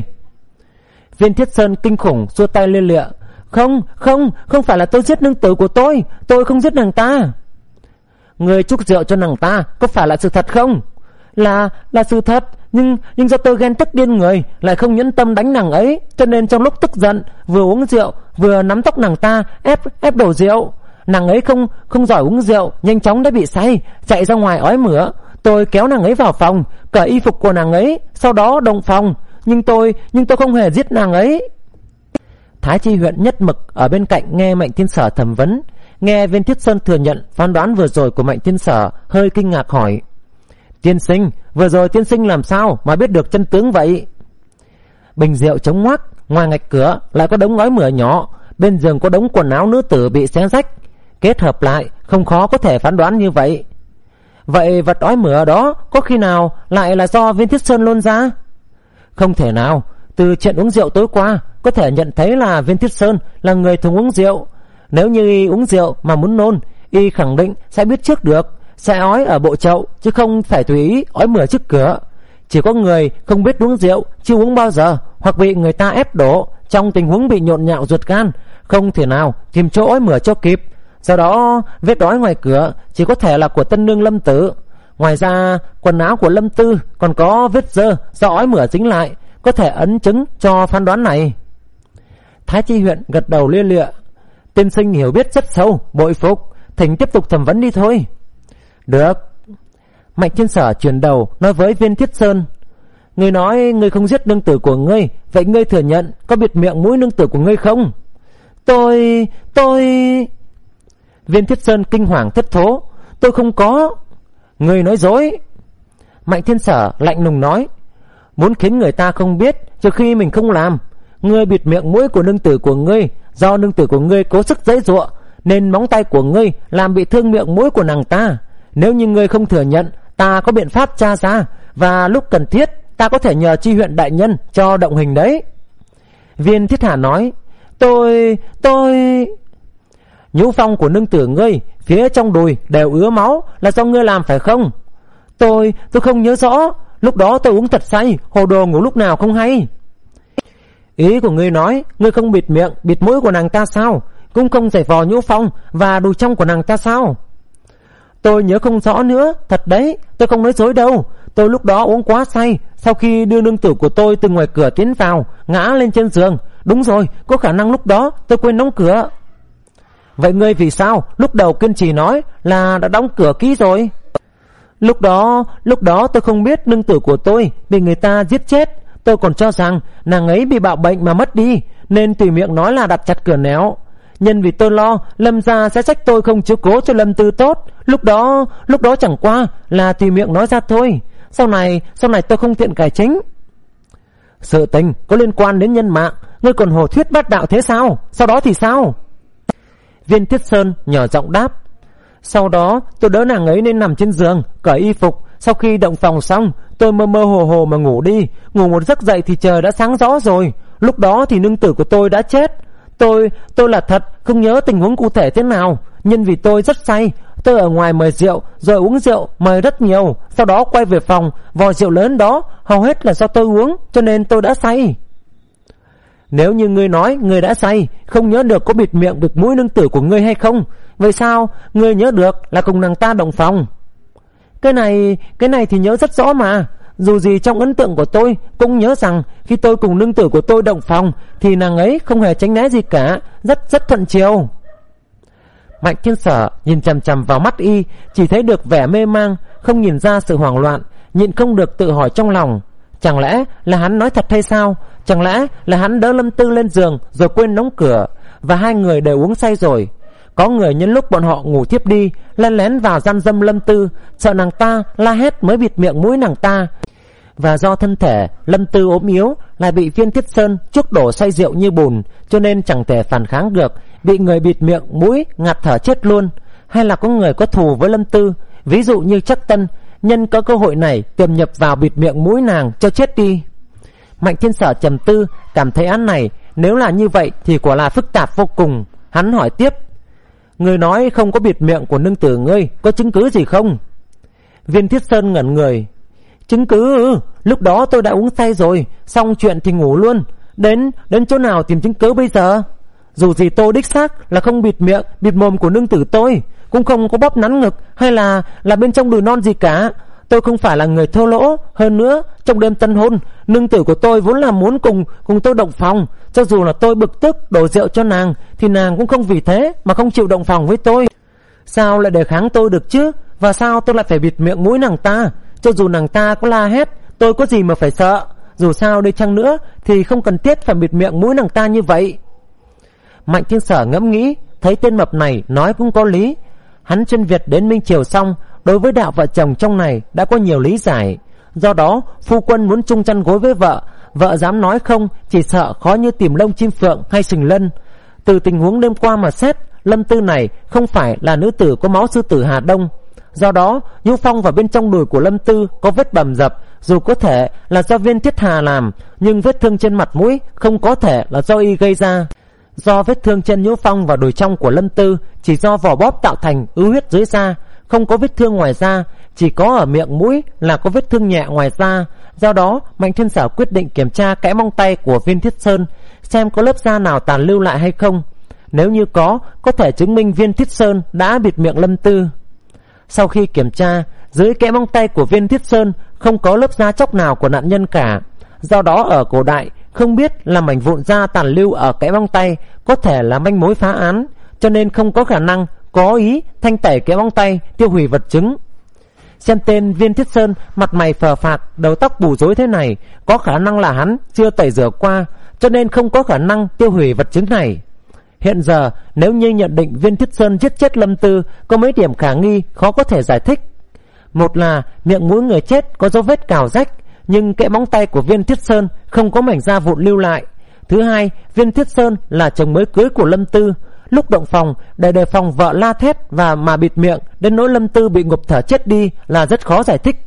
Viên Thiết Sơn kinh khủng xua tay lia lịa: Không, không, không phải là tôi giết nương tử của tôi, tôi không giết nàng ta. Ngươi chúc rượu cho nàng ta, có phải là sự thật không? Là, là sự thật, nhưng nhưng do tôi ghen tức điên người, lại không nhẫn tâm đánh nàng ấy, cho nên trong lúc tức giận, vừa uống rượu, vừa nắm tóc nàng ta, ép ép đổ rượu. Nàng ấy không không giỏi uống rượu, nhanh chóng đã bị say, chạy ra ngoài ói mửa. Tôi kéo nàng ấy vào phòng, cởi y phục của nàng ấy, sau đó động phòng, nhưng tôi nhưng tôi không hề giết nàng ấy. Thái Chi huyện nhất mực ở bên cạnh nghe Mạnh Thiên Sở thẩm vấn, nghe Viên Thiết Sơn thừa nhận phán đoán vừa rồi của Mạnh Thiên Sở, hơi kinh ngạc hỏi: Tiên sinh, vừa rồi tiên sinh làm sao mà biết được chân tướng vậy? Bình rượu chống ngoác, ngoài ngạch cửa lại có đống ngói mửa nhỏ, bên giường có đống quần áo nữ tử bị xé rách, kết hợp lại không khó có thể phán đoán như vậy. Vậy vật ói mửa đó có khi nào lại là do Viên Thiết Sơn lôn ra? Không thể nào, từ chuyện uống rượu tối qua có thể nhận thấy là Viên Thiết Sơn là người thường uống rượu. Nếu như y uống rượu mà muốn nôn, y khẳng định sẽ biết trước được, sẽ ói ở bộ chậu, chứ không phải tùy ý ói mửa trước cửa. Chỉ có người không biết uống rượu, chưa uống bao giờ, hoặc bị người ta ép đổ, trong tình huống bị nhộn nhạo ruột gan, không thể nào tìm chỗ ói mửa cho kịp. Do đó vết ói ngoài cửa chỉ có thể là của tân nương Lâm Tử. Ngoài ra quần áo của Lâm Tư còn có vết dơ do ói mửa dính lại, có thể ấn chứng cho phán đoán này. Thái Chi huyện gật đầu lia lịa. Tiên sinh hiểu biết rất sâu, bội phục, thỉnh tiếp tục thẩm vấn đi thôi. Được. Mạnh Thiên Sở chuyển đầu nói với Viên Thiết Sơn. Ngươi nói ngươi không giết nương tử của ngươi, vậy ngươi thừa nhận có bịt miệng mũi nương tử của ngươi không? Tôi... tôi... Viên Thiết Sơn kinh hoàng thất thố. Tôi không có. Ngươi nói dối. Mạnh Thiên Sở lạnh lùng nói. Muốn khiến người ta không biết trừ khi mình không làm. Ngươi bịt miệng mũi của nương tử của ngươi, do nương tử của ngươi cố sức giãy giụa nên móng tay của ngươi làm bị thương miệng mũi của nàng ta. Nếu như ngươi không thừa nhận, ta có biện pháp tra ra, và lúc cần thiết ta có thể nhờ Chi huyện đại nhân cho động hình đấy. Viên Thiết Hà nói. Tôi... tôi... Nhũ phong của nương tử ngươi phía trong đùi đều ứa máu là do ngươi làm phải không? Tôi... tôi không nhớ rõ. Lúc đó tôi uống thật say, hồ đồ ngủ lúc nào không hay. Ý của ngươi nói ngươi không bịt miệng, bịt mũi của nàng ta sao? Cũng không giày vò nhũ phong và đùi trong của nàng ta sao? Tôi nhớ không rõ nữa. Thật đấy, tôi không nói dối đâu. Tôi lúc đó uống quá say, sau khi đưa nương tử của tôi từ ngoài cửa tiến vào, ngã lên trên giường. Đúng rồi, có khả năng lúc đó tôi quên đóng cửa. Vậy ngươi vì sao lúc đầu kiên trì nói là đã đóng cửa kỹ rồi? Lúc đó, lúc đó tôi không biết nương tử của tôi bị người ta giết chết. Tôi còn cho rằng nàng ấy bị bạo bệnh mà mất đi, nên tùy miệng nói là đặt chặt cửa néo. Nhân vì tôi lo Lâm gia sẽ trách tôi không chiếu cố cho Lâm Tư tốt. Lúc đó, lúc đó chẳng qua là tùy miệng nói ra thôi. Sau này, sau này tôi không tiện cải chính. Sự tình có liên quan đến nhân mạng, ngươi còn hồ thuyết bát đạo thế sao? Sau đó thì sao? Viên Thiết Sơn nhỏ giọng đáp. Sau đó tôi đỡ nàng ấy lên nằm trên giường, cởi y phục. Sau khi động phòng xong, tôi mơ mơ hồ hồ mà ngủ đi. Ngủ một giấc dậy thì trời đã sáng rõ rồi. Lúc đó thì nương tử của tôi đã chết. Tôi, tôi là thật không nhớ tình huống cụ thể thế nào. Nhưng vì tôi rất say, tôi ở ngoài mời rượu, rồi uống rượu mời rất nhiều. Sau đó quay về phòng, vò rượu lớn đó hầu hết là do tôi uống, cho nên tôi đã say. Nếu như ngươi nói ngươi đã say, không nhớ được có bịt miệng bịt mũi nương tử của ngươi hay không, vậy sao ngươi nhớ được là cùng nàng ta động phòng? Cái này, cái này thì nhớ rất rõ mà. Dù gì trong ấn tượng của tôi cũng nhớ rằng khi tôi cùng nương tử của tôi động phòng thì nàng ấy không hề tránh né gì cả, rất rất thuận chiều. Mạnh Thiên Sở nhìn chằm chằm vào mắt y, chỉ thấy được vẻ mê mang, không nhìn ra sự hoảng loạn, nhịn không được tự hỏi trong lòng. Chẳng lẽ là hắn nói thật hay sao? Chẳng lẽ là hắn đỡ Lâm Tư lên giường rồi quên đóng cửa, và hai người đều uống say rồi? Có người nhân lúc bọn họ ngủ thiếp đi lén lén vào gian dâm Lâm Tư, sợ nàng ta la hét mới bịt miệng mũi nàng ta. Và do thân thể Lâm Tư ốm yếu, lại bị Viên Thiết Sơn chuốc đổ say rượu như bùn, cho nên chẳng thể phản kháng được, bị người bịt miệng mũi ngạt thở chết luôn. Hay là có người có thù với Lâm Tư, ví dụ như Trắc Tân, nhân có cơ hội này tiềm nhập vào bịt miệng mũi nàng cho chết đi. Mạnh Thiên Sở trầm tư, cảm thấy án này nếu là như vậy thì quả là phức tạp vô cùng. Hắn hỏi tiếp. Người nói không có bịt miệng của nương tử ngươi, có chứng cứ gì không? Viên Thiết Sơn ngẩn người. Chứng cứ ư? Lúc đó tôi đã uống say rồi, xong chuyện thì ngủ luôn. Đến đến chỗ nào tìm chứng cứ bây giờ? Dù gì tôi đích xác là không bịt miệng, bịt mồm của nương tử tôi, cũng không có bóp nắn ngực hay là là bên trong đùi non gì cả. Tôi không phải là người thô lỗ. Hơn nữa, trong đêm tân hôn, nương tử của tôi vốn là muốn cùng cùng tôi động phòng. Cho dù là tôi bực tức đổ rượu cho nàng, thì nàng cũng không vì thế mà không chịu động phòng với tôi. Sao lại đề kháng tôi được chứ? Và sao tôi lại phải bịt miệng mũi nàng ta? Cho dù nàng ta có la hét, tôi có gì mà phải sợ? Dù sao đi chăng nữa thì không cần thiết phải bịt miệng mũi nàng ta như vậy. Mạnh Thiên Sở ngẫm nghĩ, thấy tên mập này nói cũng có lý. Hắn chuyên Việt đến Minh Triều xong, đối với đạo vợ chồng trong này đã có nhiều lý giải. Do đó phu quân muốn chung chăn gối với vợ, vợ dám nói không chỉ sợ khó như tìm lông chim phượng hay sừng lân. Từ tình huống đêm qua mà xét, Lâm Tư này không phải là nữ tử có máu sư tử Hà Đông. Do đó Nhũ Phong vào bên trong đùi của Lâm Tư có vết bầm dập, dù có thể là do Viên Thiết Hà làm, nhưng vết thương trên mặt mũi không có thể là do y gây ra. Do vết thương trên Nhũ Phong và đùi trong của Lâm Tư chỉ do vỏ bóp tạo thành ứ huyết dưới da, không có vết thương ngoài da, chỉ có ở miệng mũi là có vết thương nhẹ ngoài da. Do đó Mạnh Thiên Sở quyết định kiểm tra kẽ móng tay của Viên Thiết Sơn, xem có lớp da nào tàn lưu lại hay không. Nếu như có, có thể chứng minh Viên Thiết Sơn đã bịt miệng Lâm Tư. Sau khi kiểm tra, dưới kẽ móng tay của Viên Thiết Sơn không có lớp da chóc nào của nạn nhân cả. Do đó ở cổ đại không biết là mảnh vụn da tàn lưu ở kẽ móng tay có thể là manh mối phá án, cho nên không có khả năng có ý thanh tẩy kẽ móng tay tiêu hủy vật chứng. Xem tên Viên Thiết Sơn mặt mày phờ phạc, đầu tóc bù rối thế này, có khả năng là hắn chưa tẩy rửa qua, cho nên không có khả năng tiêu hủy vật chứng này. Hiện giờ nếu như nhận định Viên Thiết Sơn giết chết Lâm Tư, có mấy điểm khả nghi khó có thể giải thích. Một là miệng mũi người chết có dấu vết cào rách, nhưng kẽ móng tay của Viên Thiết Sơn không có mảnh da vụn lưu lại. Thứ hai, Viên Thiết Sơn là chồng mới cưới của Lâm Tư, lúc động phòng để đề phòng vợ la thét và mà bịt miệng đến nỗi Lâm Tư bị ngộp thở chết đi là rất khó giải thích.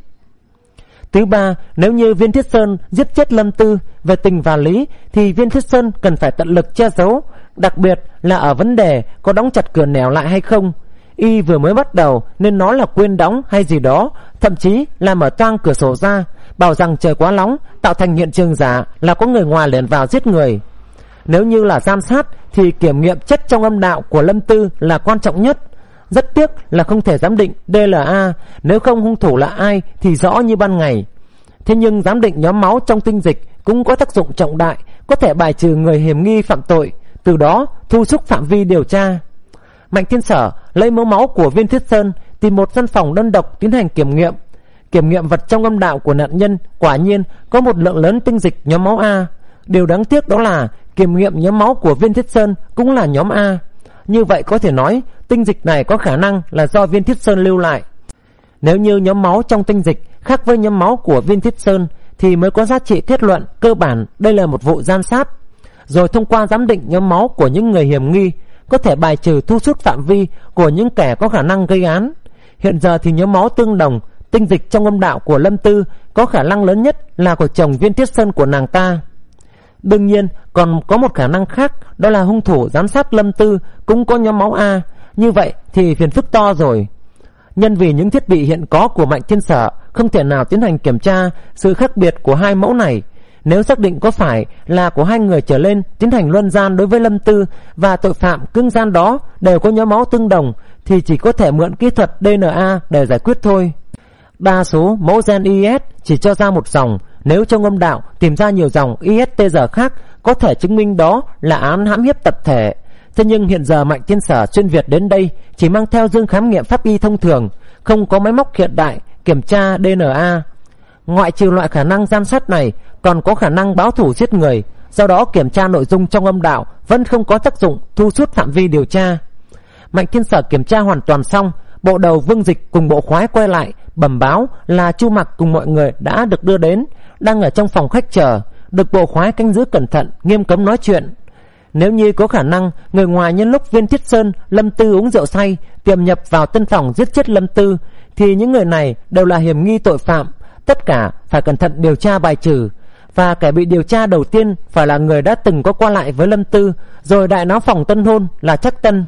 Thứ ba, nếu như Viên Thiết Sơn giết chết Lâm Tư, về tình và lý thì Viên Thiết Sơn cần phải tận lực che giấu, đặc biệt là ở vấn đề có đóng chặt cửa nẻo lại hay không. Y vừa mới bắt đầu nên nói là quên đóng hay gì đó, thậm chí là mở toang cửa sổ ra, bảo rằng trời quá nóng, tạo thành hiện trường giả là có người ngoài lẻn vào giết người. Nếu như là giám sát thì kiểm nghiệm chất trong âm đạo của Lâm Tư là quan trọng nhất. Rất tiếc là không thể giám định đê lờ a, nếu không hung thủ là ai thì rõ như ban ngày. Thế nhưng giám định nhóm máu trong tinh dịch cũng có tác dụng trọng đại, có thể bài trừ người hiểm nghi phạm tội, từ đó thu xúc phạm vi điều tra. Mạnh Thiên Sở lấy mẫu máu của Viên Thiết Sơn, tìm một căn phòng đơn độc tiến hành kiểm nghiệm. Kiểm nghiệm vật trong âm đạo của nạn nhân, quả nhiên có một lượng lớn tinh dịch nhóm máu A. Điều đáng tiếc đó là kiểm nghiệm nhóm máu của Viên Thiết Sơn cũng là nhóm A. Như vậy có thể nói tinh dịch này có khả năng là do Viên Thiết Sơn lưu lại. Nếu như nhóm máu trong tinh dịch khác với nhóm máu của Viên Thiết Sơn thì mới có giá trị kết luận cơ bản đây là một vụ gian sát. Rồi thông qua giám định nhóm máu của những người hiểm nghi, có thể bài trừ thu xút phạm vi của những kẻ có khả năng gây án. Hiện giờ thì nhóm máu tương đồng, tinh dịch trong âm đạo của Lâm Tư có khả năng lớn nhất là của chồng Viên Thiết Sơn của nàng ta. Đương nhiên còn có một khả năng khác, đó là hung thủ giám sát Lâm Tư cũng có nhóm máu A. Như vậy thì phiền phức to rồi. Nhân vì những thiết bị hiện có của Mạnh Thiên Sở không thể nào tiến hành kiểm tra sự khác biệt của hai mẫu này. Nếu xác định có phải là của hai người trở lên tiến hành luân gian đối với Lâm Tư và tội phạm cưng gian đó đều có nhóm máu tương đồng, thì chỉ có thể mượn kỹ thuật đê en a để giải quyết thôi. Đa số mẫu gen i ét chỉ cho ra một dòng, nếu trong âm đạo tìm ra nhiều dòng i ét tê rờ khác, có thể chứng minh đó là án hãm hiếp tập thể. Thế nhưng hiện giờ Mạnh Thiên Sở xuyên Việt đến đây chỉ mang theo dương khám nghiệm pháp y thông thường, không có máy móc hiện đại kiểm tra đê en a. Ngoại trừ loại khả năng gian sát này, còn có khả năng báo thù giết người. Do đó kiểm tra nội dung trong âm đạo vẫn không có tác dụng thu xút phạm vi điều tra. Mạnh Thiên Sở kiểm tra hoàn toàn xong, bộ đầu Vương Dịch cùng bộ khoái quay lại bẩm báo là Chu Mặc cùng mọi người đã được đưa đến, đang ở trong phòng khách chờ, được bộ khoái canh giữ cẩn thận, nghiêm cấm nói chuyện. Nếu như có khả năng người ngoài nhân lúc Viên Thiết Sơn, Lâm Tư uống rượu say tiềm nhập vào tân phòng giết chết Lâm Tư, thì những người này đều là hiểm nghi tội phạm, tất cả phải cẩn thận điều tra bài trừ. Và kẻ bị điều tra đầu tiên phải là người đã từng có qua lại với Lâm Tư, rồi đại náo phòng tân hôn là Trác Tân.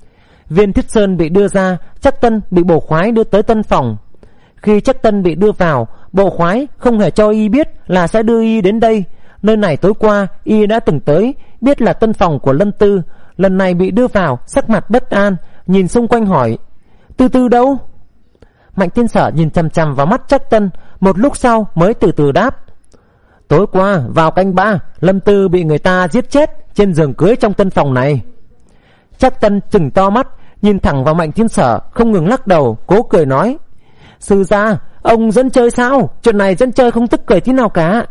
Viên Thiết Sơn bị đưa ra, Trác Tân bị bộ khoái đưa tới tân phòng. Khi Trác Tân bị đưa vào, bộ khoái không hề cho y biết là sẽ đưa y đến đây. Nơi này tối qua y đã từng tới, biết là tân phòng của Lâm Tư. Lần này bị đưa vào, sắc mặt bất an, nhìn xung quanh hỏi: Tư Tư đâu? Mạnh Thiên Sở nhìn chằm chằm vào mắt Trác Tân, một lúc sau mới từ từ đáp: Tối qua vào canh ba, Lâm Tư bị người ta giết chết trên giường cưới trong tân phòng này. Trác Tân trừng to mắt, nhìn thẳng vào Mạnh Thiên Sở, không ngừng lắc đầu, cố cười nói: Sư gia, ông dân chơi sao? Chuyện này dân chơi không tức cười tí nào cả.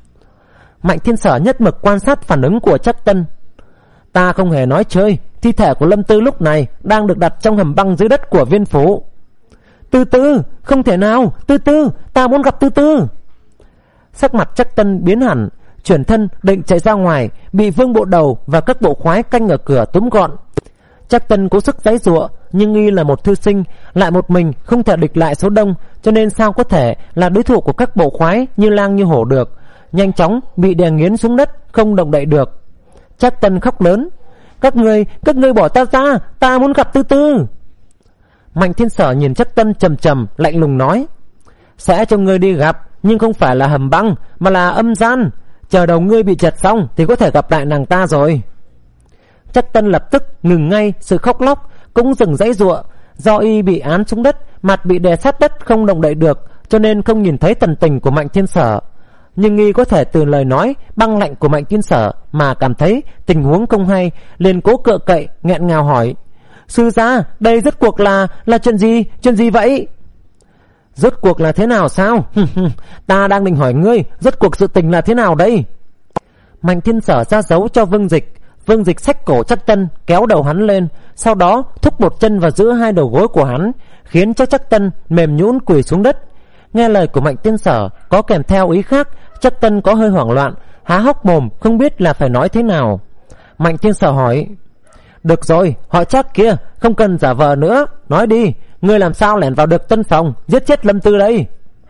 Mạnh Thiên Sở nhất mực quan sát phản ứng của Trác Tân. Ta không hề nói chơi, thi thể của Lâm Tư lúc này đang được đặt trong hầm băng dưới đất của Viên phủ. Tư Tư, không thể nào, Tư Tư, ta muốn gặp Tư Tư. Sắc mặt Trác Tân biến hẳn, chuyển thân định chạy ra ngoài, bị Vương bộ đầu và các bộ khoái canh ở cửa túm gọn. Trác Tân cố sức giãy giụa, nhưng y là một thư sinh, lại một mình không thể địch lại số đông, cho nên sao có thể là đối thủ của các bộ khoái như lang như hổ được. Nhanh chóng bị đè nghiến xuống đất, không động đậy được. Trác Tân khóc lớn: Các ngươi, các ngươi bỏ ta ra, ta muốn gặp Tư Tư. Mạnh Thiên Sở nhìn Trác Tân trầm trầm lạnh lùng nói: sẽ cho ngươi đi gặp, nhưng không phải là hầm băng mà là âm gian. Chờ đầu ngươi bị chặt xong thì có thể gặp lại nàng ta rồi. Trác Tân lập tức ngừng ngay sự khóc lóc, cũng dừng giãy giụa. Do y bị án xuống đất, mặt bị đè sát đất không động đậy được, cho nên không nhìn thấy thần tình của Mạnh Thiên Sở. Nhưng y có thể từ lời nói băng lạnh của Mạnh Thiên Sở mà cảm thấy tình huống không hay, liền cố cựa cậy nghẹn ngào hỏi: sư gia, đây rốt cuộc là là chuyện gì? Chuyện gì vậy? Rốt cuộc là thế nào sao? Ta đang định hỏi ngươi, rốt cuộc sự tình là thế nào đây? Mạnh Thiên Sở ra dấu cho Vương Dịch. Vương Dịch xách cổ Trác Tân, kéo đầu hắn lên, sau đó thúc một chân vào giữa hai đầu gối của hắn, khiến cho Trác Tân mềm nhũn quỳ xuống đất. Nghe lời của Mạnh Thiên Sở có kèm theo ý khác, Trác Tân có hơi hoảng loạn, há hốc mồm không biết là phải nói thế nào. Mạnh Thiên Sở hỏi: được rồi, họ Trác kia, không cần giả vờ nữa, nói đi, ngươi làm sao lẻn vào được tân phòng, giết chết Lâm Tư đây?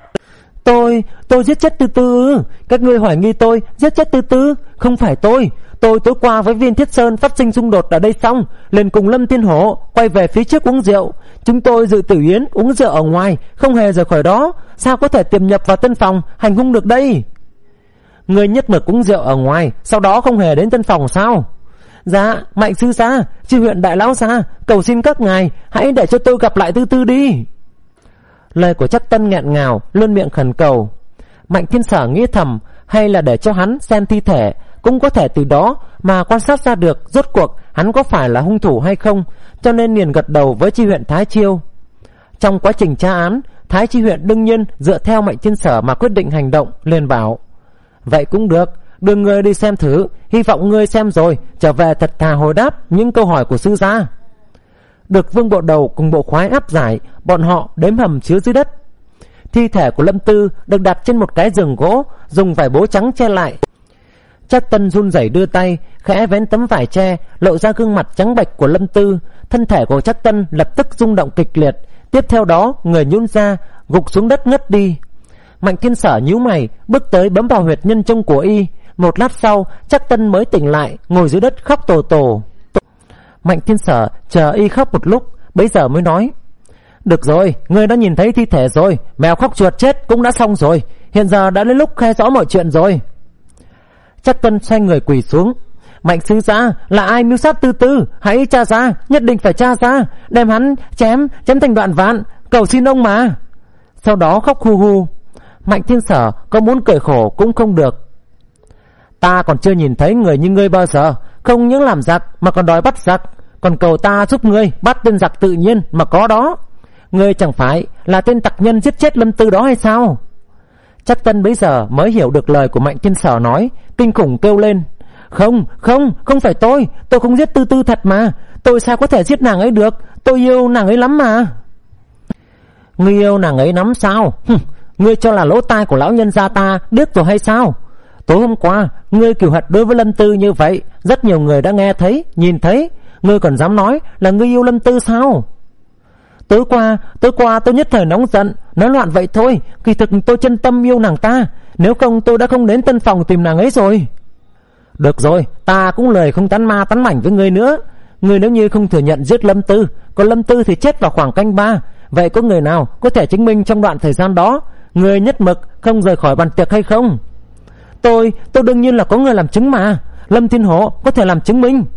Tôi, tôi giết chết Tư Tư. Các ngươi hoài nghi tôi giết chết Tư Tư? Không phải tôi. Tôi tối qua với Viên Thiết Sơn phát sinh xung đột ở đây xong, liền cùng Lâm Thiên Hổ quay về phía trước uống rượu. Chúng tôi dự tử yến uống rượu ở ngoài, không hề rời khỏi đó. Sao có thể tiềm nhập vào tân phòng hành hung được đây? Ngươi nhất mực uống rượu ở ngoài, sau đó không hề đến tân phòng sao? Dạ, Mạnh sư gia, Chi huyện đại lão gia, cầu xin các ngài hãy để cho tôi gặp lại Tư Tư đi. Lời của Trác Tân nghẹn ngào, luôn miệng khẩn cầu. Mạnh Thiên Sở nghĩ thầm, hay là để cho hắn xem thi thể, cũng có thể từ đó mà quan sát ra được rốt cuộc hắn có phải là hung thủ hay không, cho nên liền gật đầu với Chi huyện Thái Chiêu. Trong quá trình tra án, Thái Chi huyện đương nhiên dựa theo Mạnh Thiên Sở mà quyết định hành động, liền bảo: vậy cũng được, đưa ngươi đi xem thử, hy vọng ngươi xem rồi trở về thật thà hồi đáp những câu hỏi của sư gia. Được Vương Bộ Đầu cùng Bộ Khoái áp giải, bọn họ đếm hầm chứa dưới đất. Thi thể của Lâm Tư được đặt trên một cái giường gỗ, dùng vải bố trắng che lại. Trác Tân run rẩy đưa tay khẽ vén tấm vải che, lộ ra gương mặt trắng bệch của Lâm Tư. Thân thể của Trác Tân lập tức rung động kịch liệt, tiếp theo đó người nhún ra, gục xuống đất ngất đi. Mạnh Thiên Sở nhíu mày, bước tới bấm vào huyệt nhân trung của y. Một lát sau, Trác Tân mới tỉnh lại, ngồi dưới đất khóc tổ tổ. Mạnh Thiên Sở chờ y khóc một lúc, bấy giờ mới nói: được rồi, ngươi đã nhìn thấy thi thể rồi, mèo khóc chuột chết cũng đã xong rồi, hiện giờ đã đến lúc khai rõ mọi chuyện rồi. Trác Tân xoay người quỳ xuống: Mạnh sư gia, là ai mưu sát Tư Tư? Hãy tra ra, nhất định phải tra ra, đem hắn chém chém thành đoạn vạn, cầu xin ông mà. Sau đó khóc hu hu. Mạnh Thiên Sở có muốn cười khổ cũng không được. Ta còn chưa nhìn thấy người như ngươi bao giờ, không những làm giặc mà còn đòi bắt giặc, còn cầu ta giúp ngươi bắt tên giặc tự nhiên mà có đó. Ngươi chẳng phải là tên tặc nhân giết chết Lâm Tư đó hay sao? Trác Tân bấy giờ mới hiểu được lời của Mạnh Thiên Sở nói, kinh khủng kêu lên: Không, không, không phải tôi, tôi không giết Tư Tư thật mà, tôi sao có thể giết nàng ấy được, tôi yêu nàng ấy lắm mà. Ngươi yêu nàng ấy lắm sao? Hừm, ngươi cho là lỗ tai của lão nhân gia ta điếc rồi hay sao? Tối hôm qua ngươi cửu hận đối với Lâm Tư như vậy, rất nhiều người đã nghe thấy, nhìn thấy, ngươi còn dám nói là ngươi yêu Lâm Tư sao? Tối qua, tối qua tôi nhất thời nóng giận, nói loạn vậy thôi, kỳ thực tôi chân tâm yêu nàng ta, nếu không tôi đã không đến tân phòng tìm nàng ấy rồi. Được rồi, ta cũng lời không tán ma tán mảnh với ngươi nữa. Ngươi nếu như không thừa nhận giết Lâm Tư, còn Lâm Tư thì chết vào khoảng canh ba, vậy có người nào có thể chứng minh trong đoạn thời gian đó ngươi nhất mực không rời khỏi bàn tiệc hay không? Tôi, tôi đương nhiên là có người làm chứng mà, Lâm Thiên Hổ có thể làm chứng minh.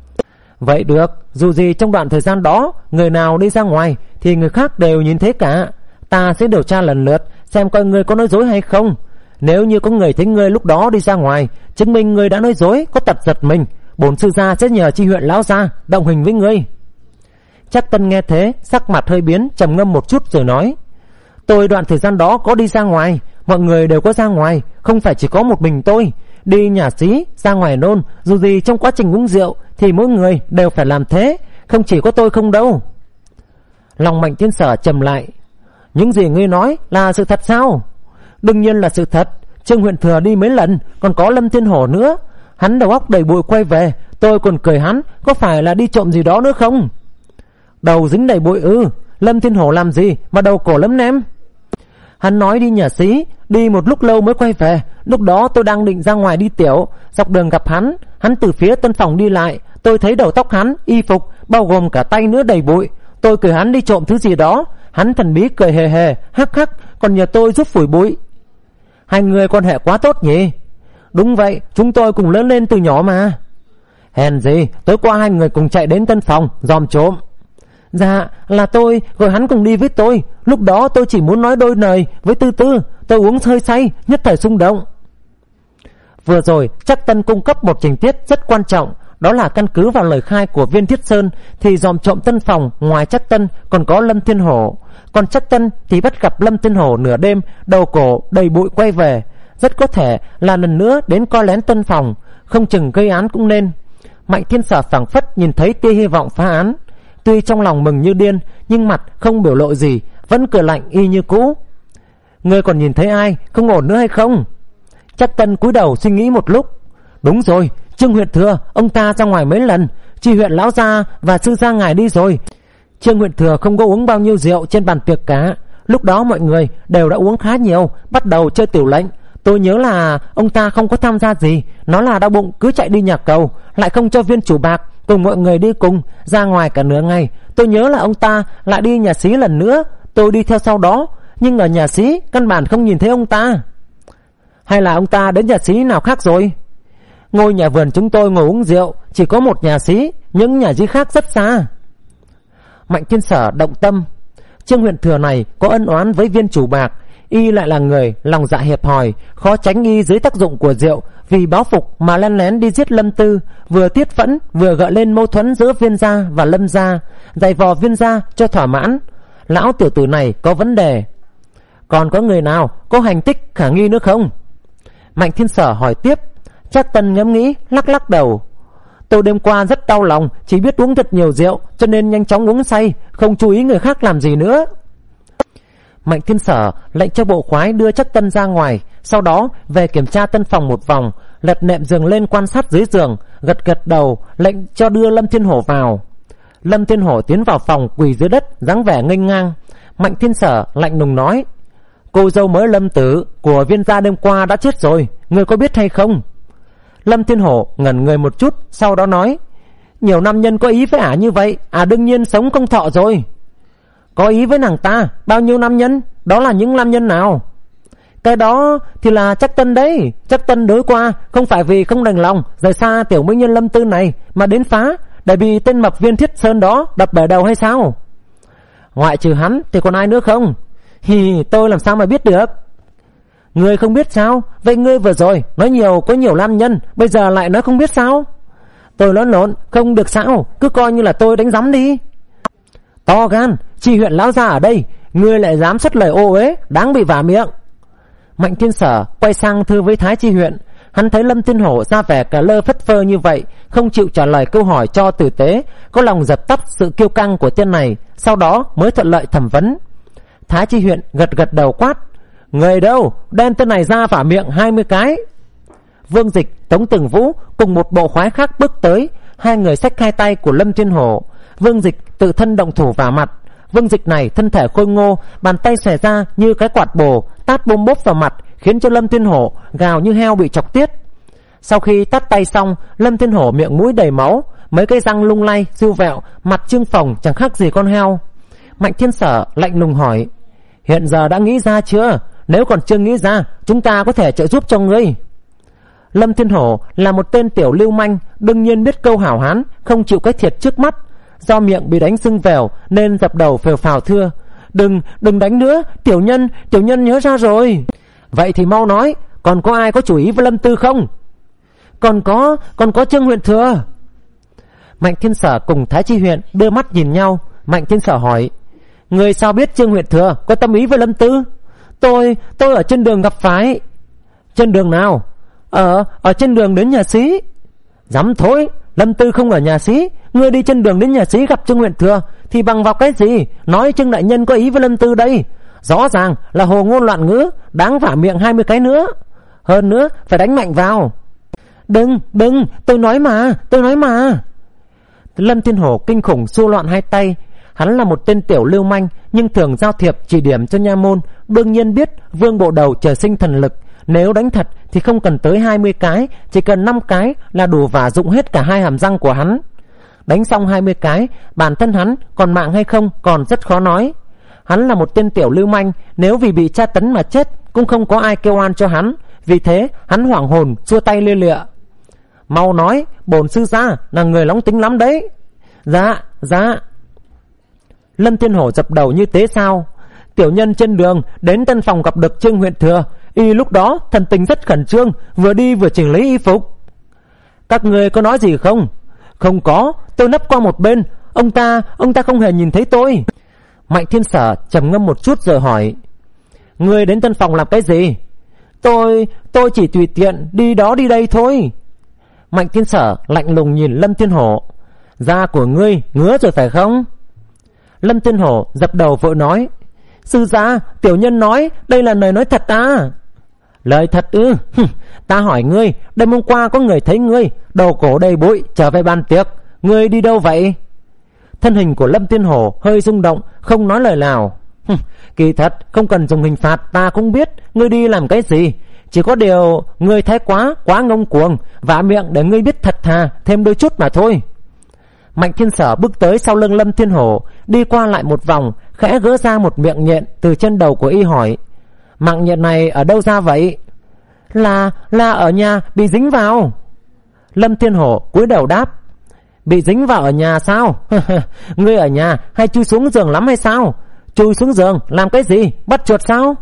Vậy được, dù gì trong đoạn thời gian đó người nào đi ra ngoài thì người khác đều nhìn thấy cả. Ta sẽ điều tra lần lượt xem coi ngươi có nói dối hay không. Nếu như có người thấy ngươi lúc đó đi ra ngoài, chứng minh ngươi đã nói dối, có tật giật mình, bổn sư gia sẽ nhờ Chi huyện lão gia động hình với ngươi. Trác Tân nghe thế, sắc mặt hơi biến, trầm ngâm một chút rồi nói: Tôi đoạn thời gian đó có đi ra ngoài, mọi người đều có ra ngoài, không phải chỉ có một mình tôi. Đi nhà xí, ra ngoài nôn, dù gì trong quá trình uống rượu thì mỗi người đều phải làm thế, không chỉ có tôi không đâu. Lòng Mạnh Thiên Sở trầm lại: Những gì ngươi nói là sự thật sao? Đương nhiên là sự thật. Trương huyện thừa đi mấy lần, còn có Lâm Thiên Hổ nữa. Hắn đầu óc đầy bụi quay về, tôi còn cười hắn có phải là đi trộm gì đó nữa không? Đầu dính đầy bụi ư? Lâm Thiên Hổ làm gì mà đầu cổ lấm ném? Hắn nói đi nhà xí, đi một lúc lâu mới quay về. Lúc đó tôi đang định ra ngoài đi tiểu, dọc đường gặp hắn. Hắn từ phía tân phòng đi lại, tôi thấy đầu tóc hắn, y phục, bao gồm cả tay nữa đầy bụi. tôi cười hắn đi trộm thứ gì đó. Hắn thần bí cười hề hề, hắc hắc, còn nhờ tôi giúp phủi bụi. Hai người quan hệ quá tốt nhỉ? Đúng vậy, chúng tôi cùng lớn lên từ nhỏ mà. Hèn gì, tối qua hai người cùng chạy đến tân phòng dòm trộm. Dạ, là tôi, gọi hắn cùng đi với tôi. Lúc đó tôi chỉ muốn nói đôi lời với Tư Tư. Tôi uống hơi say, nhất thời xung động. Vừa rồi, Trác Tân cung cấp một tình tiết rất quan trọng. Đó là căn cứ vào lời khai của Viên Thiết Sơn thì dòm trộm tân phòng ngoài Trác Tân còn có Lâm Thiên Hổ. Còn Trác Tân thì bắt gặp Lâm Thiên Hổ nửa đêm, đầu cổ đầy bụi quay về. Rất có thể là lần nữa đến coi lén tân phòng, không chừng gây án cũng nên. Mạnh Thiên Sở phảng phất nhìn thấy tia hy vọng phá án. Tuy trong lòng mừng như điên, nhưng mặt không biểu lộ gì, vẫn cười lạnh y như cũ. Ngươi còn nhìn thấy ai không ổn nữa hay không? Trác Tân cúi đầu suy nghĩ một lúc. Đúng rồi, Trương huyện thừa, ông ta ra ngoài mấy lần. Tri huyện lão gia và sư gia ngài đi rồi. Trương huyện thừa không có uống bao nhiêu rượu trên bàn tiệc cả. Lúc đó mọi người đều đã uống khá nhiều, bắt đầu chơi tiểu lệnh. Tôi nhớ là ông ta không có tham gia gì, nói là đau bụng cứ chạy đi nhà cầu, lại không cho Viên chủ bạc cùng mọi người đi cùng, ra ngoài cả nửa ngày. Tôi nhớ là ông ta lại đi nhà xí lần nữa, tôi đi theo sau đó, nhưng ở nhà xí căn bản không nhìn thấy ông ta. Hay là ông ta đến nhà xí nào khác rồi? Ngôi nhà vườn chúng tôi ngồi uống rượu chỉ có một nhà xí, những nhà xí khác rất xa. Mạnh Thiên Sở động tâm. Trương huyện thừa này có ân oán với Viên chủ bạc, y lại là người lòng dạ hẹp hòi, khó tránh y dưới tác dụng của rượu vì báo phục mà lén lén đi giết Lâm Tư, vừa tiết phẫn vừa gợi lên mâu thuẫn giữa Viên gia và Lâm gia, giày vò Viên gia cho thỏa mãn. Lão tiểu tử này có vấn đề. Còn có người nào có hành tích khả nghi nữa không? Mạnh Thiên Sở hỏi tiếp. Trác Tân ngẫm nghĩ, lắc lắc đầu. Tôi đêm qua rất đau lòng, chỉ biết uống thật nhiều rượu, cho nên nhanh chóng uống say, không chú ý người khác làm gì nữa. Mạnh Thiên Sở lệnh cho bộ khoái đưa Trác Tân ra ngoài, sau đó về kiểm tra tân phòng một vòng, lật nệm giường lên quan sát dưới giường, gật gật đầu lệnh cho đưa Lâm Thiên Hổ vào. Lâm Thiên Hổ tiến vào phòng quỳ dưới đất, dáng vẻ nghênh ngang. Mạnh Thiên Sở lạnh lùng nói: Cô dâu mới Lâm tử của Viên gia đêm qua đã chết rồi, ngươi có biết hay không? Lâm Thiên Hổ ngẩn người một chút, sau đó nói: Nhiều nam nhân có ý với ả như vậy, à đương nhiên sống không thọ rồi. Có ý với nàng ta? Bao nhiêu nam nhân? Đó là những nam nhân nào? Cái đó thì là Trác Tân đấy. Trác Tân đối qua không phải vì không đành lòng rời xa tiểu mỹ nhân Lâm Tư này mà đến phá, để bị tên mập Viên Thiết Sơn đó đập bể đầu hay sao? Ngoại trừ hắn thì còn ai nữa không? Hì, tôi làm sao mà biết được? Ngươi không biết sao? Vậy ngươi vừa rồi nói nhiều có nhiều nam nhân, bây giờ lại nói không biết sao? Tôi nói lộn, không được sao? Cứ coi như là tôi đánh giám đi. To gan, Tri huyện lão gia ở đây, ngươi lại dám xuất lời ô uế, đáng bị vả miệng. Mạnh Thiên Sở quay sang thưa với Thái Tri huyện. Hắn thấy Lâm Thiên Hổ ra vẻ cả lơ phất phơ như vậy, không chịu trả lời câu hỏi cho tử tế, có lòng dập tắt sự kiêu căng của tên này, sau đó mới thuận lợi thẩm vấn. Thái Tri huyện gật gật đầu quát: Người đâu, đem tên này ra vả miệng hai mươi cái. Vương Dịch, Tống Từng Vũ cùng một bộ khoái khác bước tới, hai người xách hai tay của Lâm Thiên Hổ. Vương Dịch tự thân động thủ vả mặt. Vương Dịch này thân thể khôi ngô, bàn tay xòe ra như cái quạt bồ, tát bôm bốp vào mặt, khiến cho Lâm Thiên Hổ gào như heo bị chọc tiết. Sau khi tát tay xong, Lâm Thiên Hổ miệng mũi đầy máu, mấy cái răng lung lay siêu vẹo, mặt trương phồng chẳng khác gì con heo. Mạnh Thiên Sở lạnh lùng hỏi: Hiện giờ đã nghĩ ra chưa? Nếu còn chưa nghĩ ra, chúng ta có thể trợ giúp cho ngươi. Lâm Thiên Hổ là một tên tiểu lưu manh, đương nhiên biết câu hảo hán, không chịu cái thiệt trước mắt. Do miệng bị đánh sưng vèo nên dập đầu phèo phào thưa: Đừng, đừng đánh nữa, tiểu nhân, tiểu nhân nhớ ra rồi. Vậy thì mau nói, còn có ai có chủ ý với Lâm Tư không? Còn có, còn có Trương huyện thừa. Mạnh Thiên Sở cùng Thái Tri huyện đưa mắt nhìn nhau. Mạnh Thiên Sở hỏi: Người sao biết Trương huyện thừa có tâm ý với Lâm Tư? Tôi, tôi ở trên đường gặp phải. Trên đường nào? Ở, ở trên đường đến nhà xí. Dám thối, Lâm Tư không ở nhà xí. Ngươi đi trên đường đến nhà xí gặp Trương huyện thừa thì bằng vào cái gì nói Trương đại nhân có ý với Lâm Tư đây? Rõ ràng là hồ ngôn loạn ngữ, đáng vả miệng hai mươi cái nữa. Hơn nữa phải đánh mạnh vào. Đừng, đừng, tôi nói mà, tôi nói mà. Lâm Thiên Hổ kinh khủng xua loạn hai tay. Hắn là một tên tiểu lưu manh, nhưng thường giao thiệp chỉ điểm cho nha môn, đương nhiên biết Vương bộ đầu trời sinh thần lực. Nếu đánh thật thì không cần tới hai mươi cái, chỉ cần năm cái là đủ vả dụng hết cả hai hàm răng của hắn. Đánh xong hai mươi cái, bản thân hắn còn mạng hay không còn rất khó nói. Hắn là một tên tiểu lưu manh, nếu vì bị tra tấn mà chết cũng không có ai kêu oan cho hắn. Vì thế hắn hoảng hồn xua tay lia lịa. Mau nói, bổn sư gia là người nóng tính lắm đấy. Dạ, dạ. Lâm Thiên Hổ dập đầu như tế sao. Tiểu nhân trên đường đến tân phòng gặp được Trương huyện thừa, y lúc đó thần tình rất khẩn trương, vừa đi vừa chỉnh lấy y phục. Các người có nói gì không? Không có, tôi nấp qua một bên, ông ta, ông ta không hề nhìn thấy tôi. Mạnh Thiên Sở trầm ngâm một chút rồi hỏi, ngươi đến tân phòng làm cái gì? Tôi, tôi chỉ tùy tiện đi đó đi đây thôi. Mạnh Thiên Sở lạnh lùng nhìn Lâm Thiên Hổ. Da của ngươi ngứa rồi phải không? Lâm Thiên Hổ dập đầu vội nói, sư gia, tiểu nhân nói đây là lời nói thật à? Lời thật ư? Ta hỏi ngươi, đêm hôm qua có người thấy ngươi đầu cổ đầy bụi trở về bàn tiệc, ngươi đi đâu vậy? Thân hình của Lâm Thiên Hổ hơi rung động, không nói lời nào. Kỳ thật không cần dùng hình phạt, ta cũng biết ngươi đi làm cái gì. Chỉ có điều ngươi thái quá quá ngông cuồng, vả miệng để ngươi biết thật thà thêm đôi chút mà thôi. Mạnh Thiên Sở bước tới sau lưng Lâm Thiên Hổ, đi qua lại một vòng, khẽ gỡ ra một miệng nhện từ trên đầu của y hỏi, mạng nhện này ở đâu ra vậy? Là, là ở nhà bị dính vào. Lâm Thiên Hổ cúi đầu đáp, bị dính vào ở nhà sao? Ngươi ở nhà hay chui xuống giường lắm hay sao? Chui xuống giường làm cái gì? Bắt chuột sao?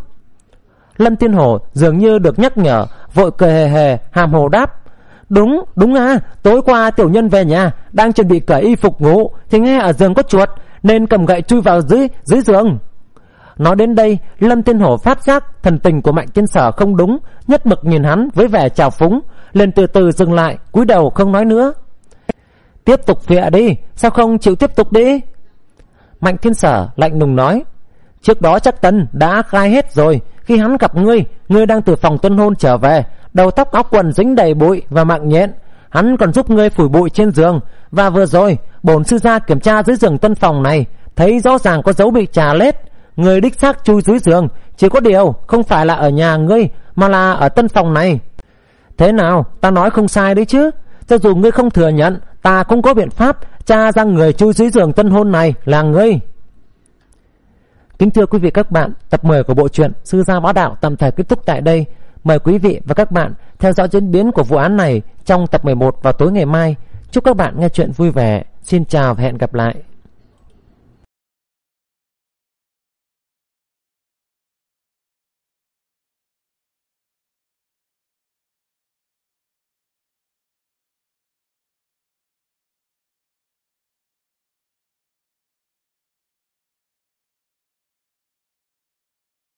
Lâm Thiên Hổ dường như được nhắc nhở, vội cười hề hề hàm hồ đáp, đúng, đúng à, tối qua tiểu nhân về nhà đang chuẩn bị cởi y phục ngủ thì nghe ở giường có chuột nên cầm gậy chui vào dưới dưới giường. Nói đến đây, Lâm Thiên Hổ phát giác thần tình của Mạnh Thiên Sở không đúng, nhất mực nhìn hắn với vẻ trào phúng, liền từ từ dừng lại, cúi đầu không nói nữa. Tiếp tục phịa đi, sao không chịu tiếp tục đi? Mạnh Thiên Sở lạnh lùng nói, trước đó chắc Tân đã khai hết rồi. Khi hắn gặp ngươi, ngươi đang từ phòng tân hôn trở về, đầu tóc áo quần dính đầy bụi và mạng nhện. Hắn còn giúp ngươi phủi bụi trên giường. Và vừa rồi bổn sư gia kiểm tra dưới giường tân phòng này, thấy rõ ràng có dấu bị trà lết. Ngươi đích xác chui dưới giường, chỉ có điều không phải là ở nhà ngươi mà là ở tân phòng này. Thế nào, ta nói không sai đấy chứ? Cho dù ngươi không thừa nhận, ta cũng có biện pháp tra ra người chui dưới giường tân hôn này là ngươi. Kính thưa quý vị các bạn, tập mười của bộ truyện Sư Gia Bá Đạo tạm thời kết thúc tại đây. Mời quý vị và các bạn theo dõi diễn biến của vụ án này trong tập mười một vào tối ngày mai. Chúc các bạn nghe chuyện vui vẻ. Xin chào và hẹn gặp lại.